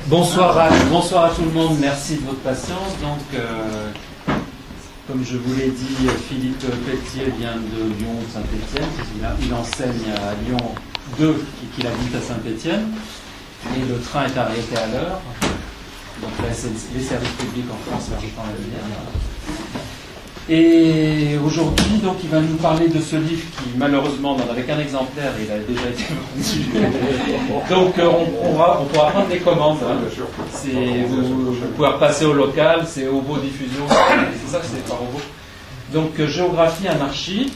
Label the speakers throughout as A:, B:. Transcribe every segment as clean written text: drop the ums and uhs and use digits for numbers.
A: Bonsoir à tout le monde, merci de votre patience. Donc, comme je vous l'ai dit, Philippe Pelletier vient de Lyon, Saint-Étienne. Il enseigne à Lyon 2 et qu'il habite à Saint-Étienne. Et le train est arrêté à l'heure. Donc, les services publics en France l'arrêtant la lumière. Et aujourd'hui, donc, il va nous parler de ce livre qui, malheureusement, n'en avait qu'un exemplaire, il a déjà été vendu. Donc, on pourra prendre des commandes. Hein. Vous pouvez repasser au local, c'est Hobo Diffusion, c'est ça que c'est par Hobo. Donc, géographie, anarchie,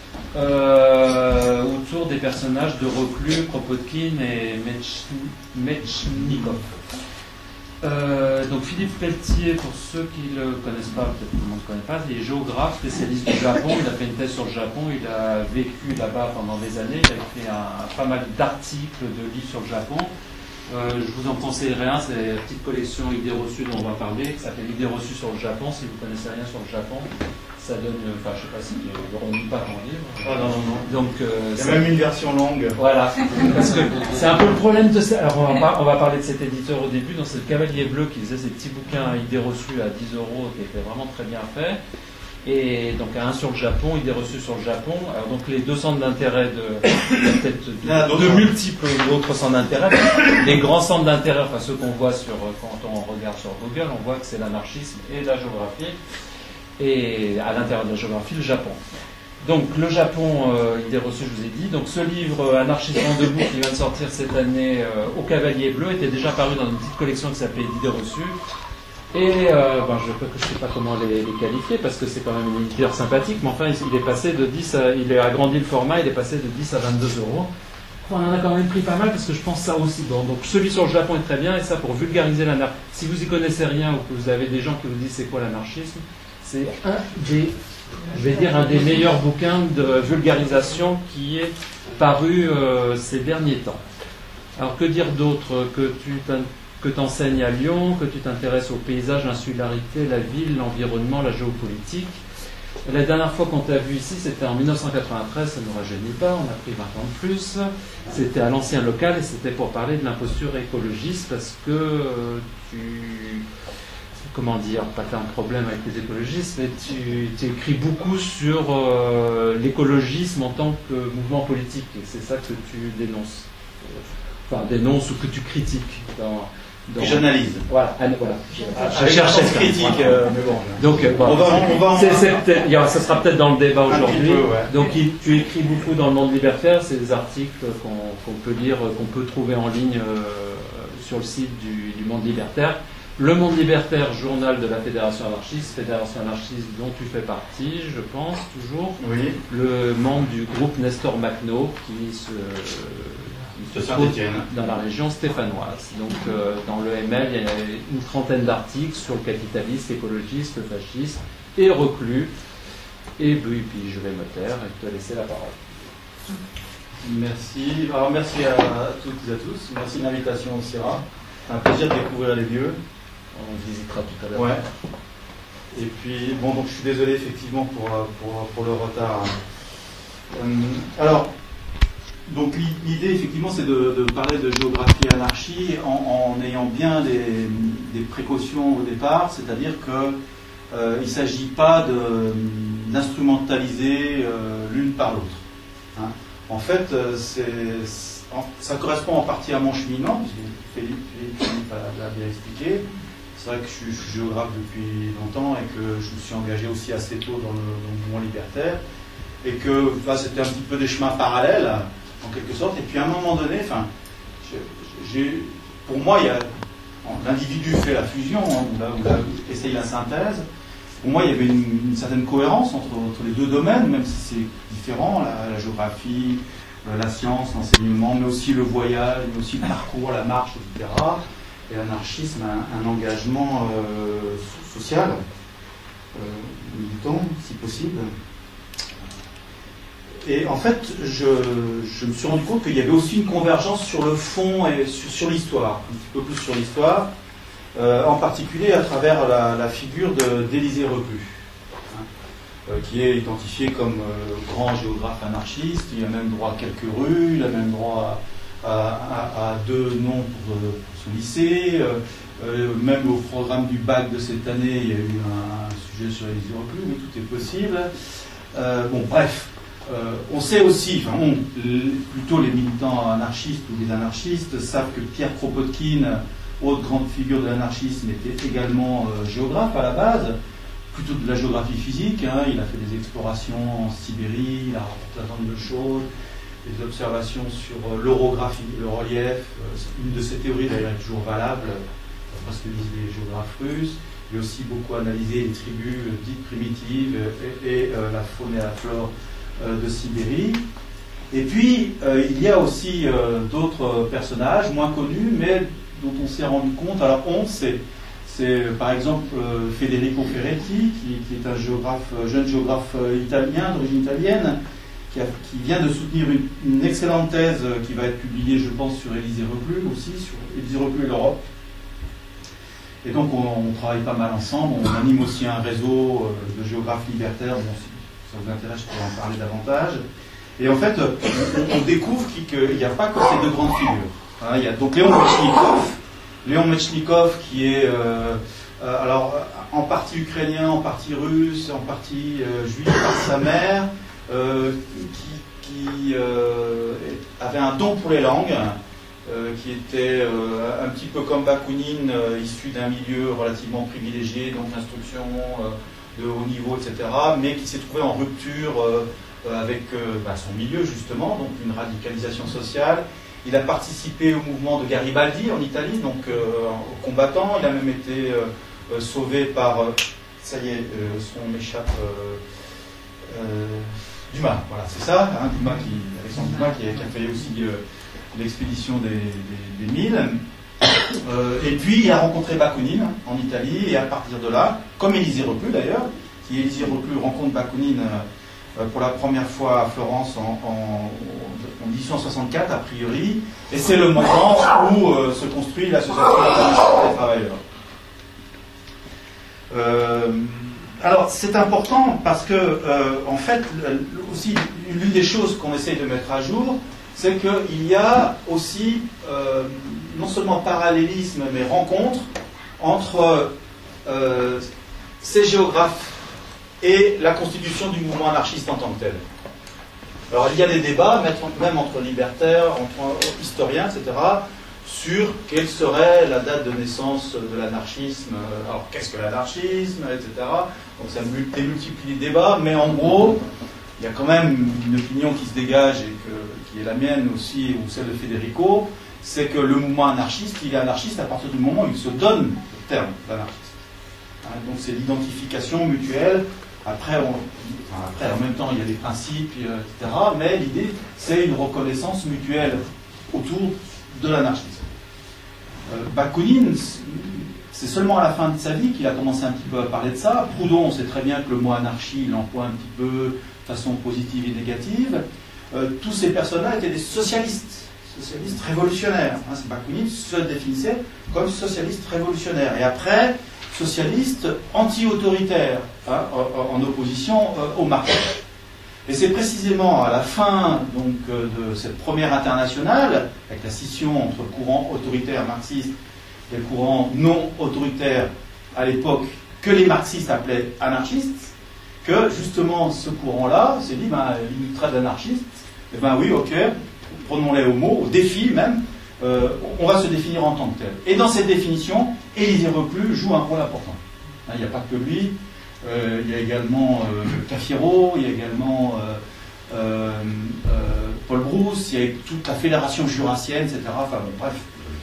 A: autour des personnages de Reclus, Kropotkin et Metchnikov. Donc Philippe Pelletier, pour ceux qui ne le connaissent pas, peut-être que tout le monde ne connaît pas, il est géographe, spécialiste du Japon, il a fait une thèse sur le Japon, il a vécu là-bas pendant des années, il a écrit pas mal d'articles, de livres sur le Japon. Je vous en conseillerais un, c'est la petite collection Idées reçues dont on va parler, qui s'appelle Idées reçues sur le Japon. Si vous ne connaissez rien sur le Japon, ça donne, enfin je ne sais pas si il ne remet pas mon livre.
B: Ah non.
A: Donc,
B: il y a même une version longue.
A: Voilà, parce que c'est un peu le problème de ça. Alors on va parler de cet éditeur au début, donc c'est le Cavalier Bleu qui faisait ces petits bouquins Idées reçues à 10 €, qui étaient vraiment très bien faits. Et donc un sur le Japon, Idées reçues sur le Japon. Alors donc les deux centres d'intérêt peut-être de multiples autres centres d'intérêt. Les grands centres d'intérêt, enfin ceux qu'on voit quand on regarde sur Google, on voit que c'est l'anarchisme et la géographie. Et à l'intérieur de la géographie, le Japon. Donc le Japon, Idées reçues, je vous ai dit. Donc ce livre Anarchisme en debout qui vient de sortir cette année au Cavalier Bleu était déjà paru dans une petite collection qui s'appelait Idées reçues. Et je ne sais pas comment les qualifier parce que c'est quand même une éditeur sympathique, mais enfin il est passé de 10 à, il a agrandi le format, il est passé de 10 à 22 €. On en a quand même pris pas mal parce que je pense ça aussi. Bon, donc celui sur le Japon est très bien et ça pour vulgariser l'anarchisme. Si vous y connaissez rien ou que vous avez des gens qui vous disent c'est quoi l'anarchisme, c'est un des meilleurs bouquins de vulgarisation qui est paru ces derniers temps. Alors que dire d'autre? Que tu enseignes à Lyon, que tu t'intéresses au paysage, l'insularité, la ville, l'environnement, la géopolitique. La dernière fois qu'on t'a vu ici, c'était en 1993, ça ne nous rajeunit pas, on a pris 20 ans de plus. C'était à l'ancien local et c'était pour parler de l'imposture écologiste parce que comment dire, pas que tu as un problème avec les écologistes, mais tu écris beaucoup sur l'écologisme en tant que mouvement politique et c'est ça que tu dénonces. Enfin, dénonces ou que tu critiques
B: que j'analyse.
A: Voilà.
B: Je cherche cette critique, mais bon.
A: Donc, ça sera peut-être dans le débat aujourd'hui.
B: Ouais.
A: Donc, tu écris beaucoup dans le Monde libertaire. C'est des articles qu'on peut lire, qu'on peut trouver en ligne sur le site du Monde libertaire. Le Monde libertaire, journal de la Fédération anarchiste dont tu fais partie, je pense toujours.
B: Oui.
A: Le membre du groupe Nestor Makhno qui se trouve dans la région stéphanoise. Donc dans le ML, il y a une trentaine d'articles sur le capitalisme, l'écologisme, le fascisme et Reclus. Et puis je vais me taire et te laisser la parole.
B: Merci. Alors merci à toutes et à tous. Merci de l'invitation au CERA. C'est un plaisir de découvrir les lieux.
A: On visitera tout à l'heure.
B: Ouais. Et puis donc je suis désolé effectivement pour le retard. Alors. Donc l'idée effectivement c'est de parler de géographie et anarchie en ayant bien des précautions au départ, c'est-à-dire qu'il ne s'agit pas d'instrumentaliser l'une par l'autre. Hein. En fait, ça correspond en partie à mon cheminement, puisque Philippe l'a bien expliqué. C'est vrai que je suis géographe depuis longtemps et que je me suis engagé aussi assez tôt dans le mouvement libertaire et que c'était un petit peu des chemins parallèles en quelque sorte, et puis à un moment donné, pour moi, l'individu fait la fusion, ou essaye la synthèse. Pour moi, il y avait une certaine cohérence entre les deux domaines, même si c'est différent, la géographie, la science, l'enseignement, mais aussi le voyage, mais aussi le parcours, la marche, etc. Et l'anarchisme, un engagement social, militant, si possible. Et en fait, je me suis rendu compte qu'il y avait aussi une convergence sur le fond et sur l'histoire, un petit peu plus sur l'histoire, en particulier à travers la figure d'Élisée Reclus, qui est identifié comme grand géographe anarchiste. Il a même droit à quelques rues, il a même droit à 2 noms pour son lycée. Même au programme du bac de cette année, il y a eu un sujet sur les Iroquois, mais tout est possible. Bon, bref. On sait aussi, plutôt les militants anarchistes ou les anarchistes savent que Pierre Kropotkin, autre grande figure de l'anarchisme, était également géographe à la base, plutôt de la géographie physique. Il a fait des explorations en Sibérie, il a rapporté un certain nombre de choses, des observations sur l'orographie, le relief. Une de ses théories d'ailleurs est toujours valable, parce que disent les géographes russes. Il a aussi beaucoup analysé les tribus dites primitives et la faune et la flore de Sibérie. Et puis, il y a aussi d'autres personnages moins connus, mais dont on s'est rendu compte. Alors, c'est par exemple Federico Ferretti, qui est un jeune géographe italien, d'origine italienne, qui vient de soutenir une excellente thèse qui va être publiée, je pense, sur Élisée Reclus aussi, sur Élisée Reclus et l'Europe. Et donc, on travaille pas mal ensemble. On anime aussi un réseau de géographes libertaires. Bon, si ça vous intéresse, je pourrais en parler davantage. Et en fait, on découvre qu'il n'y a pas que ces 2 grandes figures. Il y a donc Léon Metchnikov, qui est alors en partie ukrainien, en partie russe, en partie juif par sa mère, qui avait un don pour les langues, qui était un petit peu comme Bakounine, issu d'un milieu relativement privilégié, donc l'instruction de haut niveau, etc., mais qui s'est trouvé en rupture avec son milieu, justement, donc une radicalisation sociale. Il a participé au mouvement de Garibaldi en Italie, donc combattant. Il a même été sauvé par, ça y est, son m'échappe, Dumas, voilà, c'est ça, Alexandre Dumas, qui a fait aussi l'expédition des 1000. Et puis il a rencontré Bakounine en Italie, et à partir de là, comme Élisée Reclus d'ailleurs, Élisée Reclus rencontre Bakounine pour la première fois à Florence en 1864 a priori, et c'est le moment où se construit l'association internationale des travailleurs. Alors c'est important parce que en fait aussi l'une des choses qu'on essaye de mettre à jour, c'est qu'il y a aussi non seulement parallélisme mais rencontre entre ces géographes et la constitution du mouvement anarchiste en tant que tel. Alors il y a des débats, même entre libertaires, entre historiens, etc., sur quelle serait la date de naissance de l'anarchisme, alors qu'est-ce que l'anarchisme, etc. Donc ça démultiplie les débats, mais en gros, il y a quand même une opinion qui se dégage et qui est la mienne aussi, ou celle de Federico, c'est que le mouvement anarchiste, il est anarchiste à partir du moment où il se donne le terme d'anarchiste. Donc c'est l'identification mutuelle. Après, en même temps, il y a des principes, etc. Mais l'idée, c'est une reconnaissance mutuelle autour de l'anarchisme. Bakounine, c'est seulement à la fin de sa vie qu'il a commencé un petit peu à parler de ça. Proudhon, on sait très bien que le mot anarchie, il l'emploie un petit peu de façon positive et négative. Tous ces personnes-là étaient des socialistes révolutionnaires. Bakounine se définissait comme socialiste révolutionnaire. Et après, socialiste anti-autoritaire, en opposition au marxisme. Et c'est précisément à la fin donc, de cette première internationale, avec la scission entre le courant autoritaire marxiste et le courant non autoritaire à l'époque, que les marxistes appelaient anarchistes, que justement ce courant-là s'est dit, il nous traite d'anarchistes, et oui, ok, prenons-les au mot, au défi même, on va se définir en tant que tel. Et dans cette définition, Élisée Reclus joue un rôle important. Il n'y a pas que lui. Il y a également Cafiero, il y a également Paul Brousse, il y a toute la fédération jurassienne, etc. Enfin bon, bref.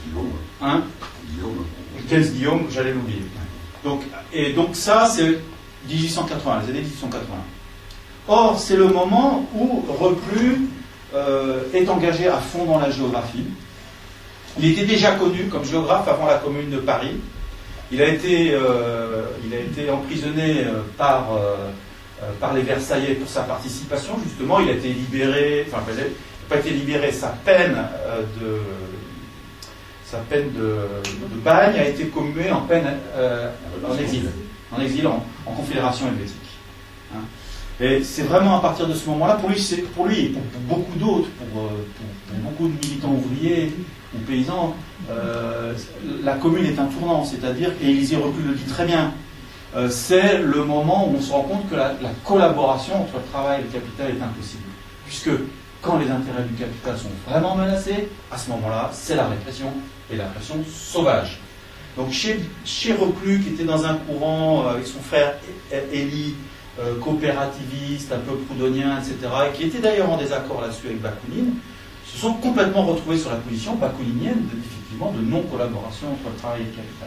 B: Guillaume. Guillaume, j'allais l'oublier. Donc ça, c'est 1880, les années 1880. Or, c'est le moment où Reclus est engagé à fond dans la géographie. Il était déjà connu comme géographe avant la Commune de Paris. Il a été emprisonné par les Versaillais pour sa participation, justement. Il a été libéré, enfin, il n'a pas été libéré, sa peine de bagne a été commuée en peine en exil, en confédération helvétique. Et c'est vraiment à partir de ce moment-là, pour lui et pour beaucoup d'autres, pour beaucoup de militants ouvriers ou paysans, la commune est un tournant, c'est-à-dire, et Élisée Reclus le dit très bien, c'est le moment où on se rend compte que la collaboration entre le travail et le capital est impossible. Puisque quand les intérêts du capital sont vraiment menacés, à ce moment-là, c'est la répression, et la répression sauvage. Donc chez Reclus, qui était dans un courant avec son frère Élie, coopérativiste, un peu proudhonien, etc., et qui était d'ailleurs en désaccord là-dessus avec Bakounine, se sont complètement retrouvés sur la position bakouninienne effectivement de non-collaboration entre le travail et le capital.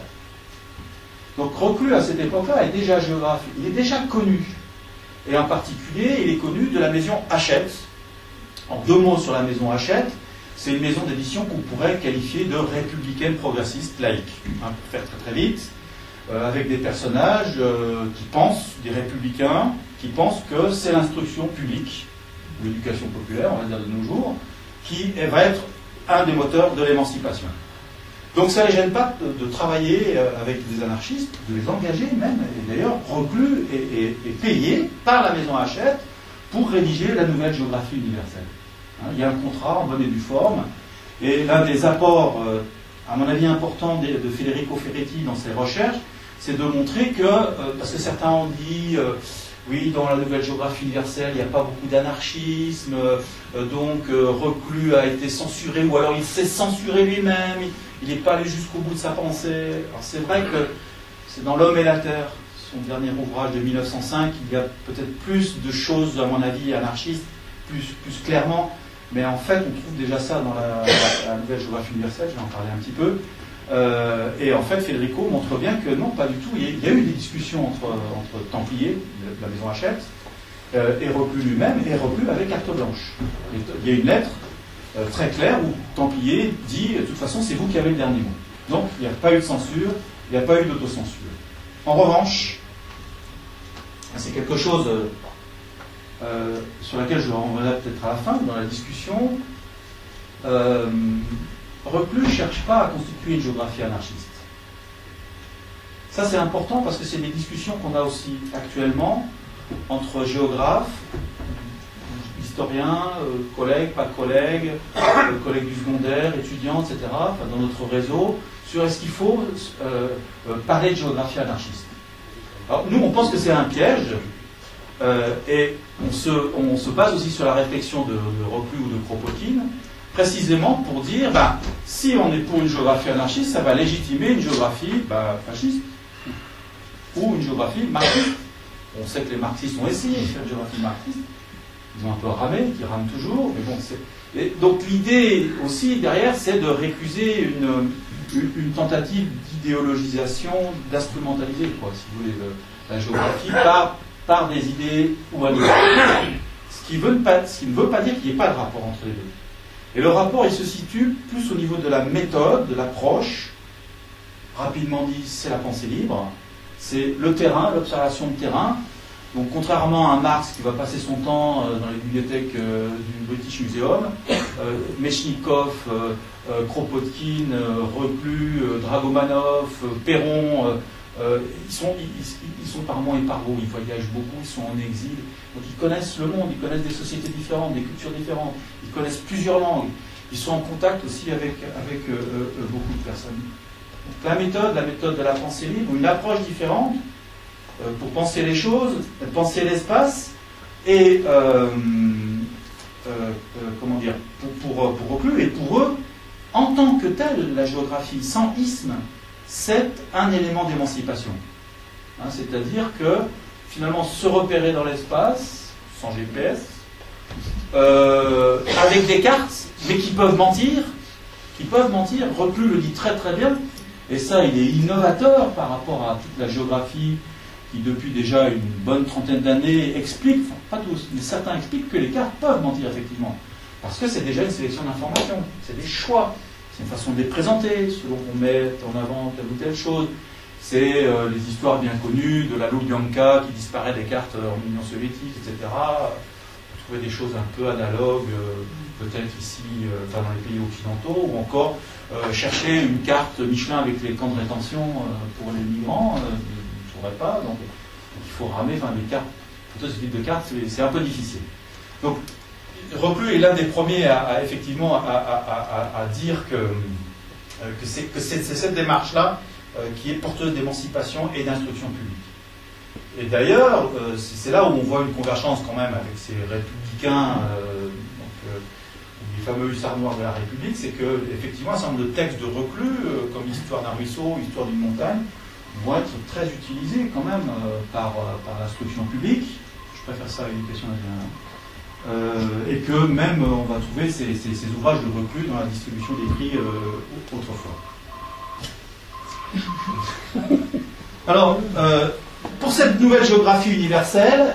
B: Donc Reclus, à cette époque-là, est déjà géographe, il est déjà connu. Et en particulier, il est connu de la maison Hachette. En 2 mots sur la maison Hachette, c'est une maison d'édition qu'on pourrait qualifier de républicaine progressiste laïque. Pour faire très très vite, avec des personnages qui pensent, des républicains, qui pensent que c'est l'instruction publique, l'éducation populaire, on va dire de nos jours, qui va être un des moteurs de l'émancipation. Donc ça ne les gêne pas de travailler avec des anarchistes, de les engager même, et d'ailleurs Reclus est payé par la maison Hachette pour rédiger la nouvelle géographie universelle. Il y a un contrat en bonne et due forme, et l'un des apports, à mon avis important, de Federico Ferretti dans ses recherches, c'est de montrer que, parce que certains ont dit, oui, dans la nouvelle géographie universelle, il n'y a pas beaucoup d'anarchisme, donc Reclus a été censuré, ou alors il s'est censuré lui-même, il n'est pas allé jusqu'au bout de sa pensée. Alors c'est vrai que c'est dans L'Homme et la Terre, son dernier ouvrage de 1905, il y a peut-être plus de choses, à mon avis, anarchistes, plus clairement, mais en fait, on trouve déjà ça dans la nouvelle géographie universelle, je vais en parler un petit peu. Et en fait, Federico montre bien que non, pas du tout. Il y a eu des discussions entre Templiers, la maison Hachette, et Reclus lui-même, et Reclus avec carte blanche. Il y a une lettre très claire où Templier dit, de toute façon, c'est vous qui avez le dernier mot. Donc, il n'y a pas eu de censure, il n'y a pas eu d'autocensure. En revanche, c'est quelque chose sur laquelle je reviendrai peut-être à la fin, dans la discussion. Reclus ne cherche pas à constituer une géographie anarchiste. Ça, c'est important parce que c'est des discussions qu'on a aussi actuellement entre géographes, historiens, collègues, pas collègues, collègues du secondaire, étudiants, etc., enfin, dans notre réseau, sur est-ce qu'il faut parler de géographie anarchiste. Alors, nous, on pense que c'est un piège, et on se base aussi sur la réflexion de Reclus ou de Kropotkin, précisément pour dire, si on est pour une géographie anarchiste, ça va légitimer une géographie fasciste, ou une géographie marxiste. On sait que les marxistes ont essayé de faire une géographie marxiste, ils ont un peu ramé, qui rament toujours, mais bon, et donc l'idée aussi derrière, c'est de récuser une tentative d'idéologisation, d'instrumentaliser, si vous voulez, la géographie par des idées humanistes. Ce qui ne veut pas dire qu'il n'y ait pas de rapport entre les deux. Et le rapport, il se situe plus au niveau de la méthode, de l'approche. Rapidement dit, c'est la pensée libre. C'est le terrain, l'observation de terrain. Donc, contrairement à Marx, qui va passer son temps dans les bibliothèques du British Museum, Mechnikov, Kropotkin, Reclus, Dragomanov, Perron, ils sont par mots et par mots, ils voyagent beaucoup, ils sont en exil. Donc, ils connaissent le monde, ils connaissent des sociétés différentes, des cultures différentes, ils connaissent plusieurs langues. Ils sont en contact aussi avec beaucoup de personnes. Donc, la méthode de la pensée libre, une approche différente pour penser les choses, penser l'espace, et pour Reclus, et pour eux, en tant que telle, la géographie sans isme, c'est un élément d'émancipation. C'est-à-dire que, finalement, se repérer dans l'espace, sans GPS, avec des cartes, mais qui peuvent mentir, Reclus le dit très très bien, et ça, il est innovateur par rapport à toute la géographie qui, depuis déjà une bonne trentaine d'années, explique, enfin, pas tous, mais certains expliquent que les cartes peuvent mentir, effectivement. Parce que c'est déjà une sélection d'informations, c'est des choix, c'est une façon de les présenter, selon qu'on met en avant telle ou telle chose. C'est les histoires bien connues de la Lubyanka qui disparaît des cartes en Union soviétique, etc. Vous trouvez des choses un peu analogues, peut-être ici, dans les pays occidentaux, ou encore chercher une carte Michelin avec les camps de rétention pour les migrants, vous ne trouverez pas. Donc il faut ramer des cartes photos de de cartes, c'est un peu difficile. Donc, Reclus est l'un des premiers à dire que c'est cette démarche-là qui est porteuse d'émancipation et d'instruction publique. Et d'ailleurs, c'est là où on voit une convergence quand même avec ces républicains, les fameux hussards noirs de la République, c'est qu'effectivement, un certain nombre de textes de Reclus, comme l'histoire d'un ruisseau, l'histoire d'une montagne, vont être très utilisés quand même par l'instruction publique. Je préfère ça à l'éducation nationale. Et que même on va trouver ces ouvrages de Reclus dans la distribution des prix autrefois. Alors, pour cette nouvelle géographie universelle,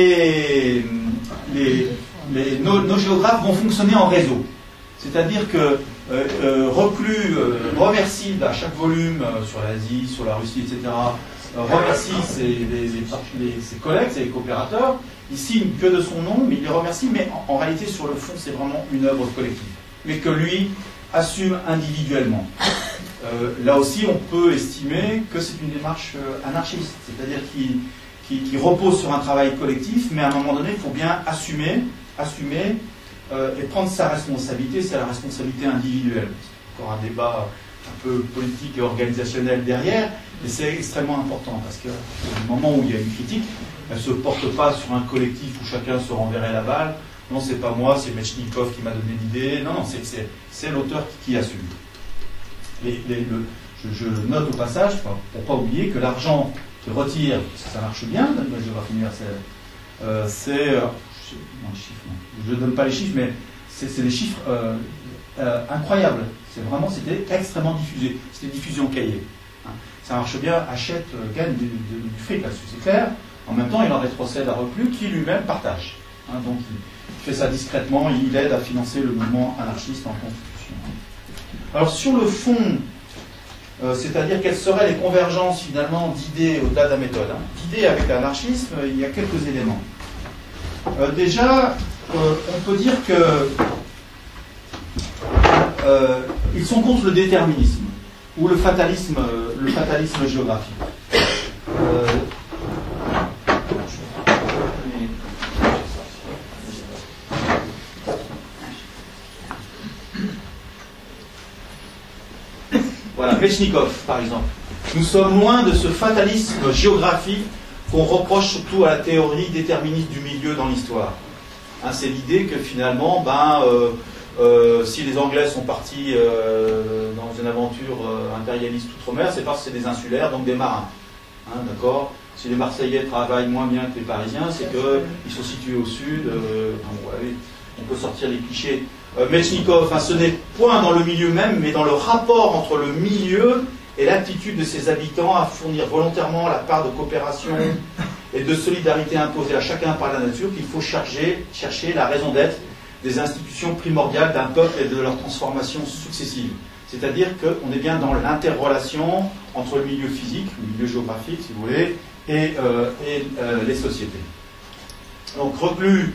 B: nos géographes vont fonctionner en réseau. C'est-à-dire que Reclus remercie à chaque volume sur l'Asie, sur la Russie, etc., remercie ses collègues, ses coopérateurs. Il signe que de son nom, mais il les remercie, mais en réalité, sur le fond, c'est vraiment une œuvre collective, mais que lui assume individuellement. Là aussi, on peut estimer que c'est une démarche anarchiste, c'est-à-dire qui repose sur un travail collectif, mais à un moment donné, il faut bien assumer et prendre sa responsabilité, c'est la responsabilité individuelle. C'est encore un débat un peu politique et organisationnel derrière, mais c'est extrêmement important, parce qu'au moment où il y a une critique, elle ne se porte pas sur un collectif où chacun se renverrait la balle. Non, c'est pas moi, c'est Metchnikov qui m'a donné l'idée. Non, c'est l'auteur qui assume. Je note au passage, pour ne pas oublier, que l'argent qui retire, parce que ça marche bien dans la géographie universelle, je ne donne pas les chiffres, mais c'est des chiffres incroyables. C'était extrêmement diffusé. C'était diffusé en cahier. Hein. Ça marche bien, achète, gagne du fric là-dessus, c'est clair. En même temps, il en rétrocède à Reclus, qui lui-même partage. Hein, donc, il fait ça discrètement, il aide à financer le mouvement anarchiste en constitution. Alors, sur le fond, c'est-à-dire quelles seraient les convergences, finalement, d'idées au-delà de la méthode. Hein. D'idées avec l'anarchisme, il y a quelques éléments. Déjà, on peut dire que ils sont contre le déterminisme, ou le fatalisme géographique. Voilà, Metchnikov, par exemple. Nous sommes loin de ce fatalisme géographique qu'on reproche surtout à la théorie déterministe du milieu dans l'histoire. Hein, c'est l'idée que finalement, si les Anglais sont partis dans une aventure impérialiste outre-mer, c'est parce que c'est des insulaires, donc des marins. Hein, d'accord ? Si les Marseillais travaillent moins bien que les Parisiens, c'est qu'ils sont situés au sud. On peut sortir les clichés. Metchnikov, ce n'est point dans le milieu même, mais dans le rapport entre le milieu et l'attitude de ses habitants à fournir volontairement la part de coopération et de solidarité imposée à chacun par la nature qu'il faut chercher la raison d'être des institutions primordiales d'un peuple et de leur transformation successive. C'est-à-dire qu'on est bien dans l'interrelation entre le milieu physique, le milieu géographique, si vous voulez, et les sociétés. Donc Reclus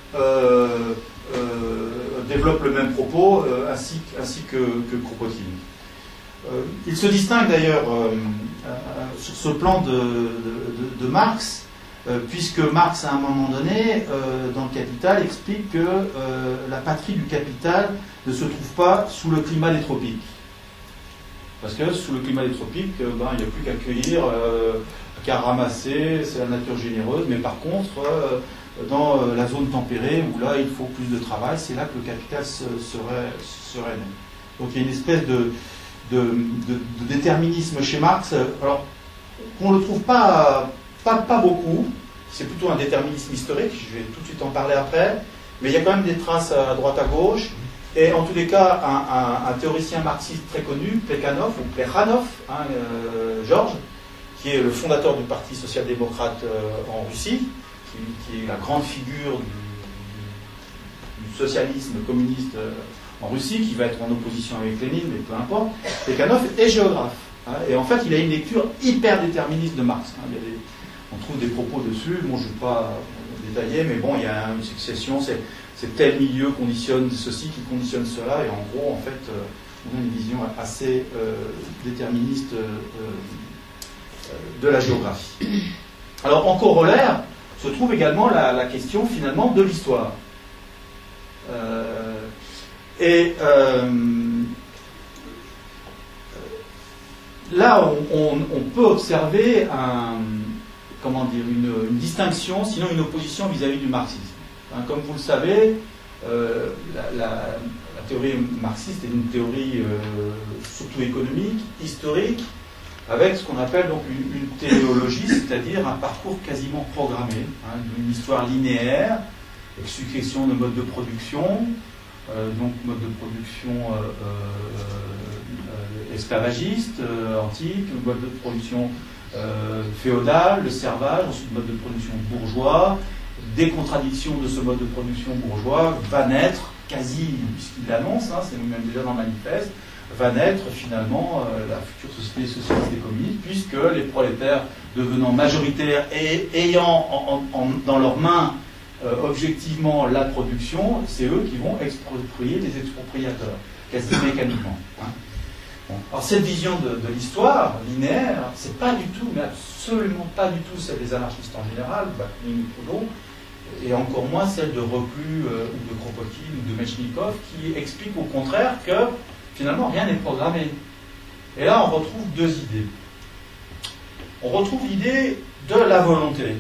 B: développe le même propos, ainsi que Kropotkin. Il se distingue d'ailleurs sur ce plan de Marx, puisque Marx, à un moment donné, dans le Capital, explique que la patrie du capital ne se trouve pas sous le climat des tropiques. Parce que sous le climat des tropiques, il n'y a plus qu'à cueillir, qu'à ramasser, c'est la nature généreuse, mais par contre, dans la zone tempérée, où là il faut plus de travail, c'est là que le capital serait né. Donc il y a une espèce de déterminisme chez Marx, alors qu'on ne le trouve pas beaucoup, c'est plutôt un déterminisme historique, je vais tout de suite en parler après, mais il y a quand même des traces à droite à gauche, et en tous les cas, un théoricien marxiste très connu, Plekhanov, Georges, qui est le fondateur du Parti social-démocrate en Russie, qui est la grande figure du socialisme communiste en Russie, qui va être en opposition avec Lénine, mais peu importe. Plekhanov est géographe. Hein, et en fait, il a une lecture hyper déterministe de Marx. Hein, on trouve des propos dessus, bon, je ne vais pas détailler, mais bon, il y a une succession, c'est tel milieu conditionne ceci qui conditionne cela, et en gros, en fait, on a une vision assez déterministe de la géographie. Alors, en corollaire, se trouve également la question finalement de l'histoire. Là, on peut observer une distinction, sinon une opposition vis-à-vis du marxisme. Comme vous le savez, la théorie marxiste est une théorie surtout économique, historique, avec ce qu'on appelle donc une téléologie, c'est-à-dire un parcours quasiment programmé, une histoire linéaire, avec succession de modes de production, donc mode de production esclavagiste, antique, mode de production féodal, le servage, ensuite mode de production bourgeois. Des contradictions de ce mode de production bourgeois va naître, quasi, puisqu'il l'annonce, c'est même déjà dans le manifeste, va naître finalement la future société socialiste et communiste, puisque les prolétaires devenant majoritaires et ayant dans leurs mains objectivement la production, c'est eux qui vont exproprier les expropriateurs, quasi mécaniquement. Bon. Alors cette vision de l'histoire linéaire, c'est pas du tout, mais absolument pas du tout celle des anarchistes en général, Bakounine ou Proudhon, et encore moins celle de Reclus ou de Kropotkin ou de Mechnikov, qui explique au contraire que finalement rien n'est programmé. Et là on retrouve deux idées. On retrouve l'idée de la volonté,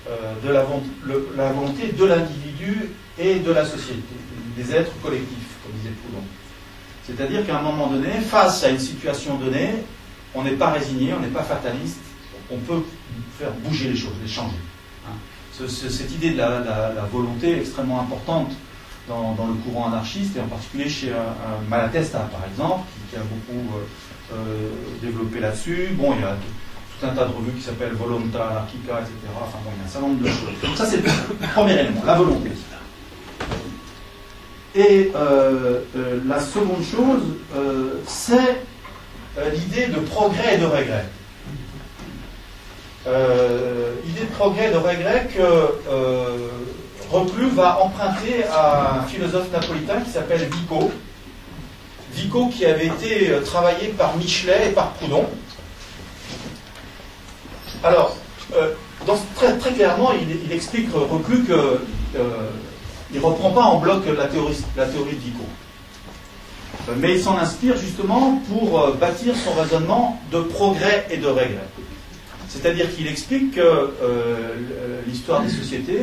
B: la volonté de l'individu et de la société, des êtres collectifs, comme disait Proudhon. C'est-à-dire qu'à un moment donné, face à une situation donnée, on n'est pas résigné, on n'est pas fataliste, on peut faire bouger les choses, les changer. Cette idée de la volonté est extrêmement importante dans le courant anarchiste, et en particulier chez Malatesta, par exemple, qui a beaucoup développé là-dessus. Bon, il y a tout un tas de revues qui s'appellent Volonta Anarchica, etc. Enfin bon, il y a un certain nombre de choses. Donc ça, c'est le premier élément, la volonté. Et la seconde chose, c'est l'idée de progrès et de regret. Idée de progrès et de regret que Reclus va emprunter à un philosophe napolitain qui s'appelle Vico. Vico qui avait été travaillé par Michelet et par Proudhon. Alors, très clairement, il explique Reclus que il ne reprend pas en bloc la théorie de Vico. Mais il s'en inspire justement pour bâtir son raisonnement de progrès et de regret. C'est-à-dire qu'il explique que l'histoire des sociétés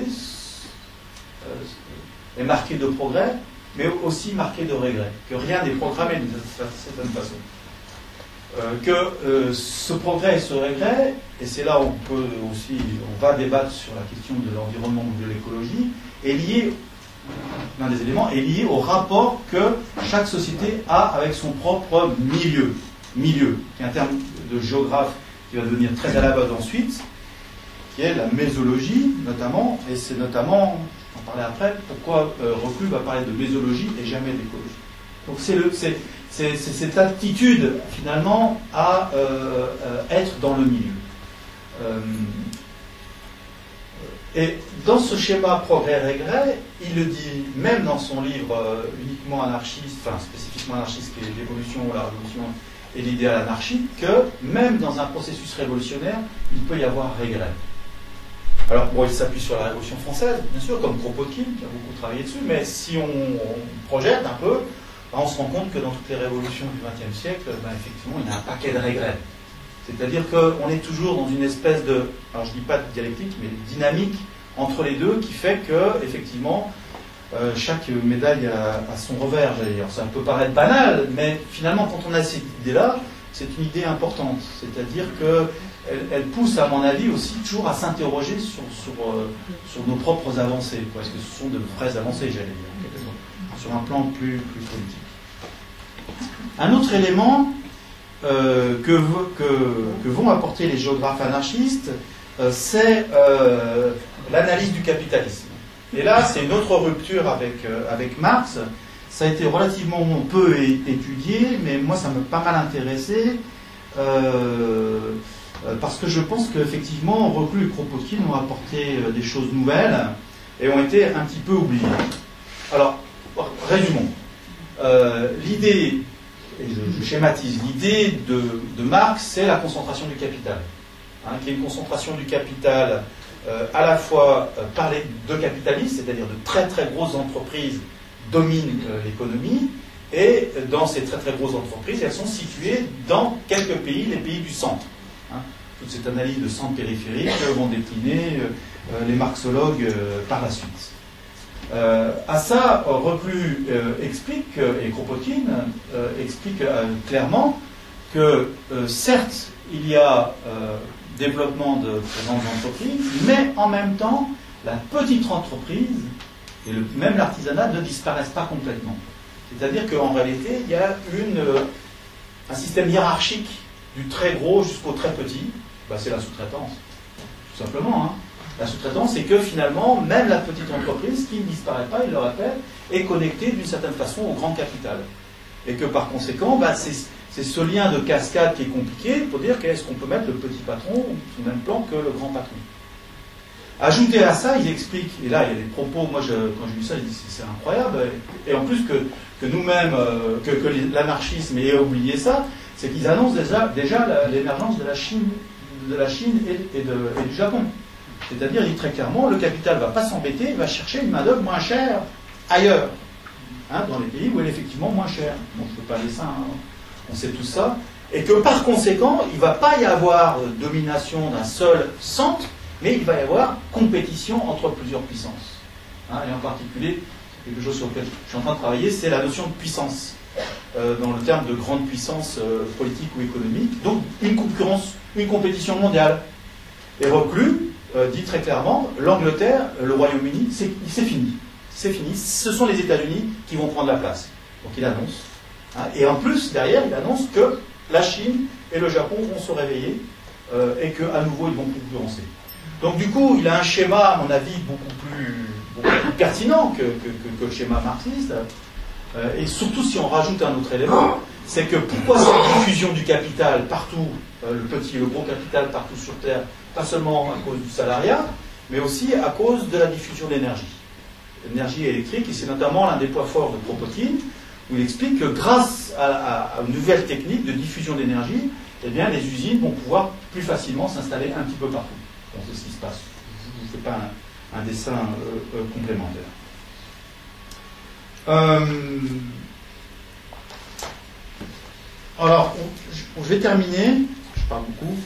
B: est marquée de progrès, mais aussi marquée de regret. Que rien n'est programmé d'une certaine façon. Que ce progrès et ce regret, et c'est là où on va débattre sur la question de l'environnement ou de l'écologie, est lié, l'un des éléments est lié au rapport que chaque société a avec son propre milieu, qui est un terme de géographe qui va devenir très à la mode ensuite, qui est la mésologie notamment, et c'est notamment, j'en parlais après, pourquoi Reclus va parler de mésologie et jamais d'écologie. Donc c'est cette attitude finalement à être dans le milieu. Et dans ce schéma progrès-regret, il le dit même dans son livre uniquement anarchiste, enfin spécifiquement anarchiste, qui est l'évolution ou la révolution et l'idéal anarchique, que même dans un processus révolutionnaire, il peut y avoir regret. Alors, bon, il s'appuie sur la Révolution française, bien sûr, comme Kropotkin, qui a beaucoup travaillé dessus, mais si on projette un peu, on se rend compte que dans toutes les révolutions du XXe siècle, effectivement, il y a un paquet de regrets. C'est-à-dire qu'on est toujours dans une espèce de, alors je ne dis pas de dialectique, mais de dynamique entre les deux, qui fait que, effectivement, chaque médaille a son revers, j'allais dire. Ça peut paraître banal, mais finalement, quand on a cette idée-là, c'est une idée importante. C'est-à-dire qu'elle pousse, à mon avis, aussi toujours à s'interroger sur nos propres avancées. Est-ce que ce sont de vraies avancées, j'allais dire, en quelque sorte, sur un plan plus politique. Un autre élément que vont apporter les géographes anarchistes, c'est l'analyse du capitalisme. Et là, c'est une autre rupture avec Marx. Ça a été relativement peu étudié, mais moi, ça m'a pas mal intéressé, parce que je pense qu'effectivement, Reclus et Kropotkin ont apporté des choses nouvelles et ont été un petit peu oubliées. Alors, résumons. L'idée, et je schématise, l'idée de Marx, c'est la concentration du capital. Qui est une concentration du capital à la fois parler de capitalisme, c'est-à-dire de très très grosses entreprises dominent l'économie, et dans ces très très grosses entreprises, elles sont situées dans quelques pays, les pays du centre. Hein. Toute cette analyse de centre périphérique vont décliner les marxologues par la suite. À ça, Reclus explique, et Kropotkin explique clairement que certes, il y a développement de grandes entreprises, mais en même temps, la petite entreprise et même l'artisanat ne disparaissent pas complètement. C'est-à-dire qu'en réalité, il y a un système hiérarchique du très gros jusqu'au très petit. Ben, c'est la sous-traitance, tout simplement. Hein. La sous-traitance, c'est que finalement, même la petite entreprise, qui ne disparaît pas, il le répète, est connectée d'une certaine façon au grand capital. Et que par conséquent, ben, c'est ce lien de cascade qui est compliqué pour dire qu'est-ce qu'on peut mettre le petit patron sur le même plan que le grand patron. Ajouté à ça, il explique, et là il y a des propos, moi quand j'ai lu ça, je dis c'est incroyable, et en plus que nous-mêmes, que l'anarchisme ait oublié ça, c'est qu'ils annoncent déjà l'émergence de la Chine et du Japon. C'est-à-dire, il dit très clairement, le capital ne va pas s'embêter, il va chercher une main-d'œuvre moins chère ailleurs, hein, dans les pays où elle est effectivement moins chère. Bon, je ne fais pas les seins, hein, on sait tout ça, et que par conséquent, il ne va pas y avoir domination d'un seul centre, mais il va y avoir compétition entre plusieurs puissances. Hein, et en particulier, quelque chose sur lequel je suis en train de travailler, c'est la notion de puissance, dans le terme de grande puissance politique ou économique. Donc une concurrence, une compétition mondiale. Et Reclus dit très clairement, l'Angleterre, le Royaume-Uni, c'est fini. C'est fini. Ce sont les États-Unis qui vont prendre la place. Donc il annonce. Hein, et en plus, derrière, il annonce que la Chine et le Japon vont se réveiller et qu'à nouveau, ils vont concurrencer. Donc du coup, il a un schéma, à mon avis, beaucoup plus pertinent que le schéma marxiste. Et surtout, si on rajoute un autre élément, c'est que pourquoi cette diffusion du capital partout, le petit et le gros capital partout sur Terre, pas seulement à cause du salariat, mais aussi à cause de la diffusion d'énergie. L'énergie électrique, et c'est notamment l'un des points forts de Kropotkin, où il explique que grâce à une nouvelle technique de diffusion d'énergie, eh bien, les usines vont pouvoir plus facilement s'installer un petit peu partout. Donc, c'est ce qui se passe. Je ne fais pas un dessin complémentaire. Alors, je vais terminer, je parle beaucoup,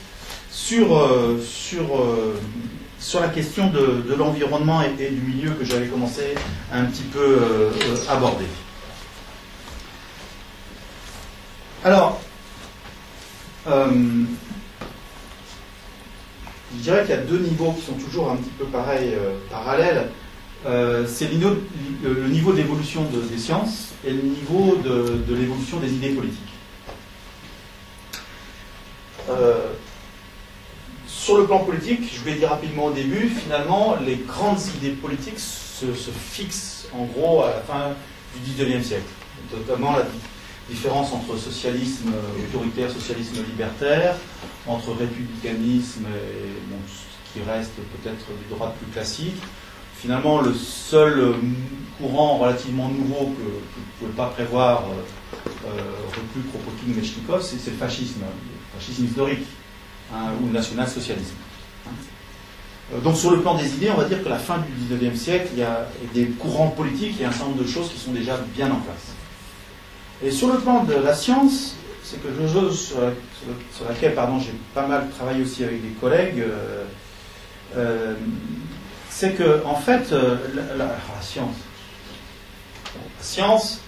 B: sur la question de l'environnement et du milieu que j'avais commencé à un petit peu aborder. Alors, je dirais qu'il y a deux niveaux qui sont toujours un petit peu pareils, parallèles. C'est le niveau d'évolution des sciences et le niveau de l'évolution des idées politiques. Sur le plan politique, je vais dire rapidement au début, finalement, les grandes idées politiques se fixent en gros à la fin du XIXe siècle, notamment la différence entre socialisme autoritaire, socialisme libertaire, entre républicanisme et bon, ce qui reste peut-être des droites plus classiques. Finalement, le seul courant relativement nouveau que vous ne pouvez pas prévoir, Reclus, Kropotkin, Mechnikov, c'est le fascisme historique, hein, ou le national-socialisme. Donc sur le plan des idées, on va dire que la fin du XIXe siècle, il y a des courants politiques et un certain nombre de choses qui sont déjà bien en place. Et sur le plan de la science, c'est quelque chose sur laquelle j'ai pas mal travaillé aussi avec des collègues, c'est que, en fait, la science,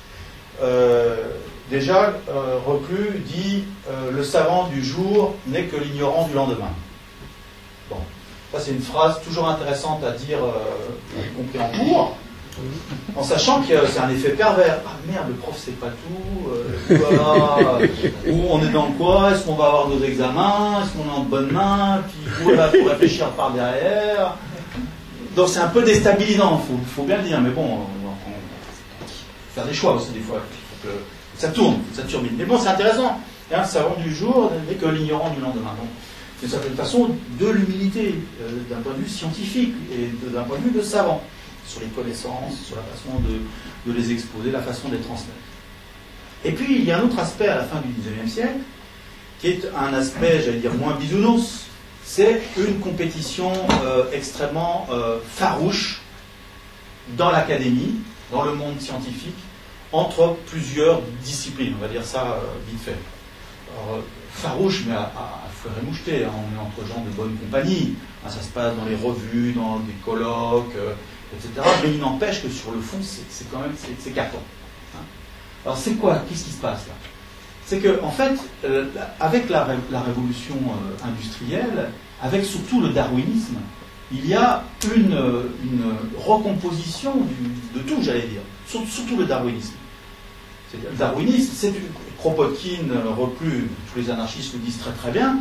B: déjà, Reclus dit le savant du jour n'est que l'ignorant du lendemain. Bon, ça c'est une phrase toujours intéressante à dire, y compris en cours, en sachant que c'est un effet pervers. Ah merde, le prof sait pas tout, voilà, où on est dans quoi, est-ce qu'on va avoir nos examens, est-ce qu'on est en bonne main, puis voilà, faut réfléchir par derrière. Donc c'est un peu déstabilisant, faut bien le dire, mais bon, on faire des choix aussi des fois, ça tourne, ça turbine. Mais bon, c'est intéressant, hein, le savant du jour n'est que l'ignorant du lendemain. Donc, d'une certaine façon, de l'humilité, d'un point de vue scientifique et d'un point de vue de savant, sur les connaissances, sur la façon de les exposer, la façon de les transmettre. Et puis, il y a un autre aspect à la fin du XIXe siècle, qui est un aspect, j'allais dire, moins bisounours, c'est une compétition extrêmement farouche dans l'académie, dans le monde scientifique, entre plusieurs disciplines, on va dire ça vite fait. Alors, farouche, mais à fouet et moucheté, hein, on est entre gens de bonne compagnie, hein, ça se passe dans les revues, dans des colloques, etc. Mais il n'empêche que sur le fond, c'est quand même c'est carton. Hein. Alors c'est quoi? Qu'est-ce qui se passe là? C'est que, en fait, avec la révolution industrielle, avec surtout le darwinisme, il y a une recomposition de tout, j'allais dire, surtout le darwinisme. Le darwinisme, c'est Kropotkin, reclus, tous les anarchistes le disent très très bien,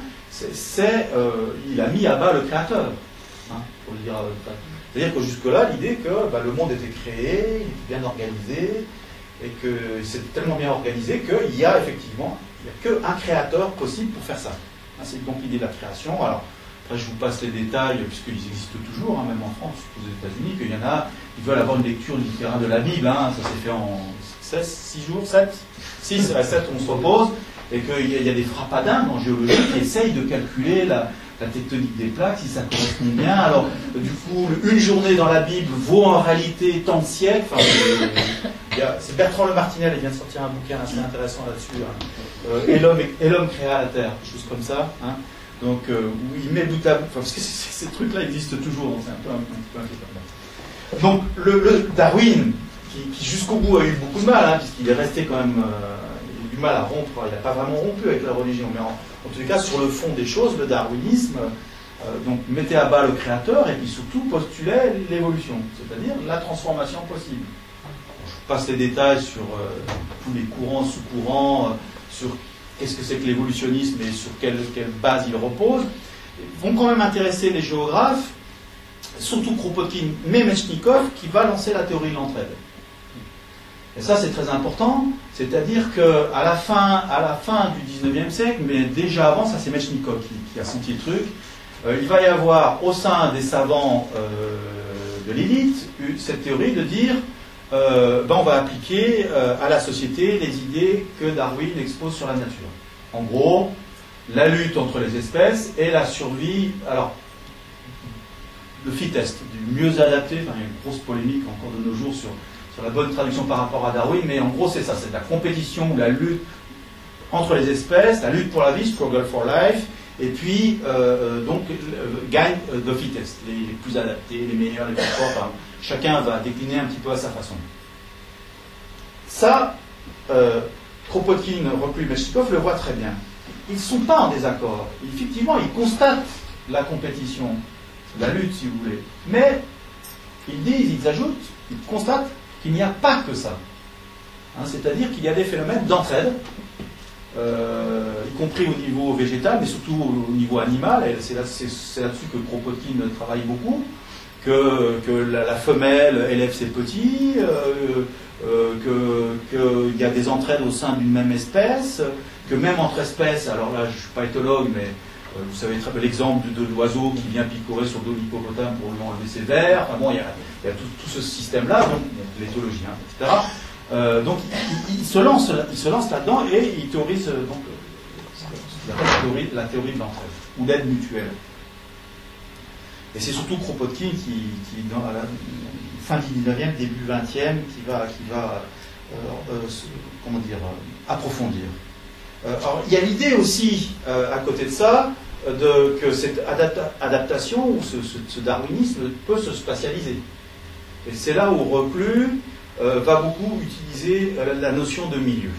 B: il a mis à bas le créateur. Hein, pour le dire, c'est-à-dire que jusque-là, l'idée que le monde était créé, il était bien organisé, et que c'est tellement bien organisé qu'il y a effectivement, il n'y a qu'un créateur possible pour faire ça. Hein, c'est donc l'idée de la création. Alors, après, je vous passe les détails, puisqu'ils existent toujours, hein, même en France, aux États-Unis, qu'il y en a, ils veulent avoir une lecture littéraire de la Bible, hein, ça s'est fait en 6 jours, 7, 6 à 7, on se repose, et qu'il y a des frappadins en géologie qui essayent de calculer la tectonique des plaques, si ça correspond bien. Alors, du coup, une journée dans la Bible vaut en réalité tant de siècles. Enfin, c'est Bertrand Le Martinel, il vient de sortir un bouquin assez intéressant là-dessus. Hein. Et l'homme créa la Terre, quelque chose comme ça. Hein. Donc, où il met bout à bout, parce que ces trucs-là existent toujours, donc c'est un petit peu inquiétant. Donc, le Darwin, qui jusqu'au bout a eu beaucoup de mal, hein, puisqu'il est resté quand même, il a eu du mal à rompre, il n'a pas vraiment rompu avec la religion, mais en tous les cas, sur le fond des choses, le darwinisme donc mettait à bas le créateur et puis surtout postulait l'évolution, c'est-à-dire la transformation possible. Je passe les détails sur tous les courants, sous-courants, sur qu'est-ce que c'est que l'évolutionnisme et sur quelle base il repose, vont quand même intéresser les géographes, surtout Kropotkin, mais Metchnikov, qui va lancer la théorie de l'entraide. Et ça, c'est très important, c'est-à-dire qu'à la fin du 19e siècle, mais déjà avant, ça c'est Metchnikov qui a senti le truc, il va y avoir au sein des savants de l'élite cette théorie de dire on va appliquer à la société les idées que Darwin expose sur la nature. En gros, la lutte entre les espèces et la survie, alors, le fittest, du mieux adapté, enfin, il y a une grosse polémique encore de nos jours sur la bonne traduction par rapport à Darwin, mais en gros c'est ça, c'est de la compétition ou la lutte entre les espèces, la lutte pour la vie, struggle for life, et puis donc gagne the fittest, les plus adaptés, les meilleurs, les plus forts, enfin, chacun va décliner un petit peu à sa façon. Ça, Kropotkin, Reclus, Metchnikov le voient très bien. Ils ne sont pas en désaccord. Effectivement, ils constatent la compétition, la lutte si vous voulez, mais ils disent, ils ajoutent, ils constatent qu'il n'y a pas que ça. Hein, c'est-à-dire qu'il y a des phénomènes d'entraide, y compris au niveau végétal, mais surtout au niveau animal, et c'est là-dessus que Kropotkin travaille beaucoup, que la femelle élève ses petits, qu'il y a des entraides au sein d'une même espèce, que même entre espèces, alors là je ne suis pas éthologue, mais vous savez très bien l'exemple de l'oiseau qui vient picorer sur le dos de l'hippopotame pour lui enlever ses vers. Enfin bon, il y a tout ce système-là, donc l'éthologie, hein, etc. Donc il se lance là-dedans et il théorise donc la théorie de l'entraide ou l'aide mutuelle. Et c'est surtout Kropotkin qui dans la fin du 19e, début 20e, qui va approfondir. Alors, il y a l'idée aussi, à côté de ça, que cette adaptation ou ce darwinisme peut se spatialiser. Et c'est là où Reclus va beaucoup utiliser la notion de milieu.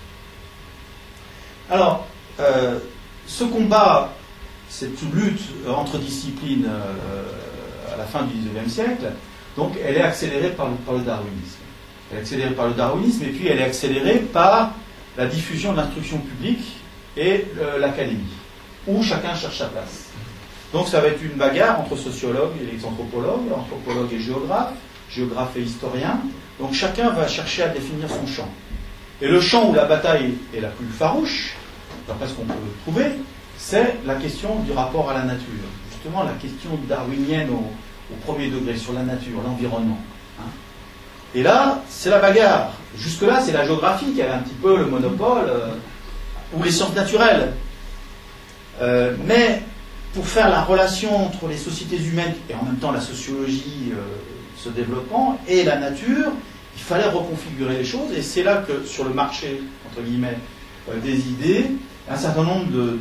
B: Alors, ce combat, cette lutte entre disciplines à la fin du XIXe siècle, donc elle est accélérée par le darwinisme. Elle est accélérée par le darwinisme et puis elle est accélérée par la diffusion de l'instruction publique et l'académie, où chacun cherche sa place. Donc ça va être une bagarre entre sociologues et les anthropologues et géographes et historiens. Donc chacun va chercher à définir son champ. Et le champ où la bataille est la plus farouche, d'après ce qu'on peut trouver, c'est la question du rapport à la nature. Justement, la question darwinienne au premier degré, sur la nature, l'environnement. Hein. Et là, c'est la bagarre. Jusque-là, c'est la géographie qui avait un petit peu le monopole, ou les sciences naturelles. Mais pour faire la relation entre les sociétés humaines et en même temps la sociologie se développant et la nature, il fallait reconfigurer les choses, et c'est là que sur le marché, entre guillemets, des idées, un certain nombre de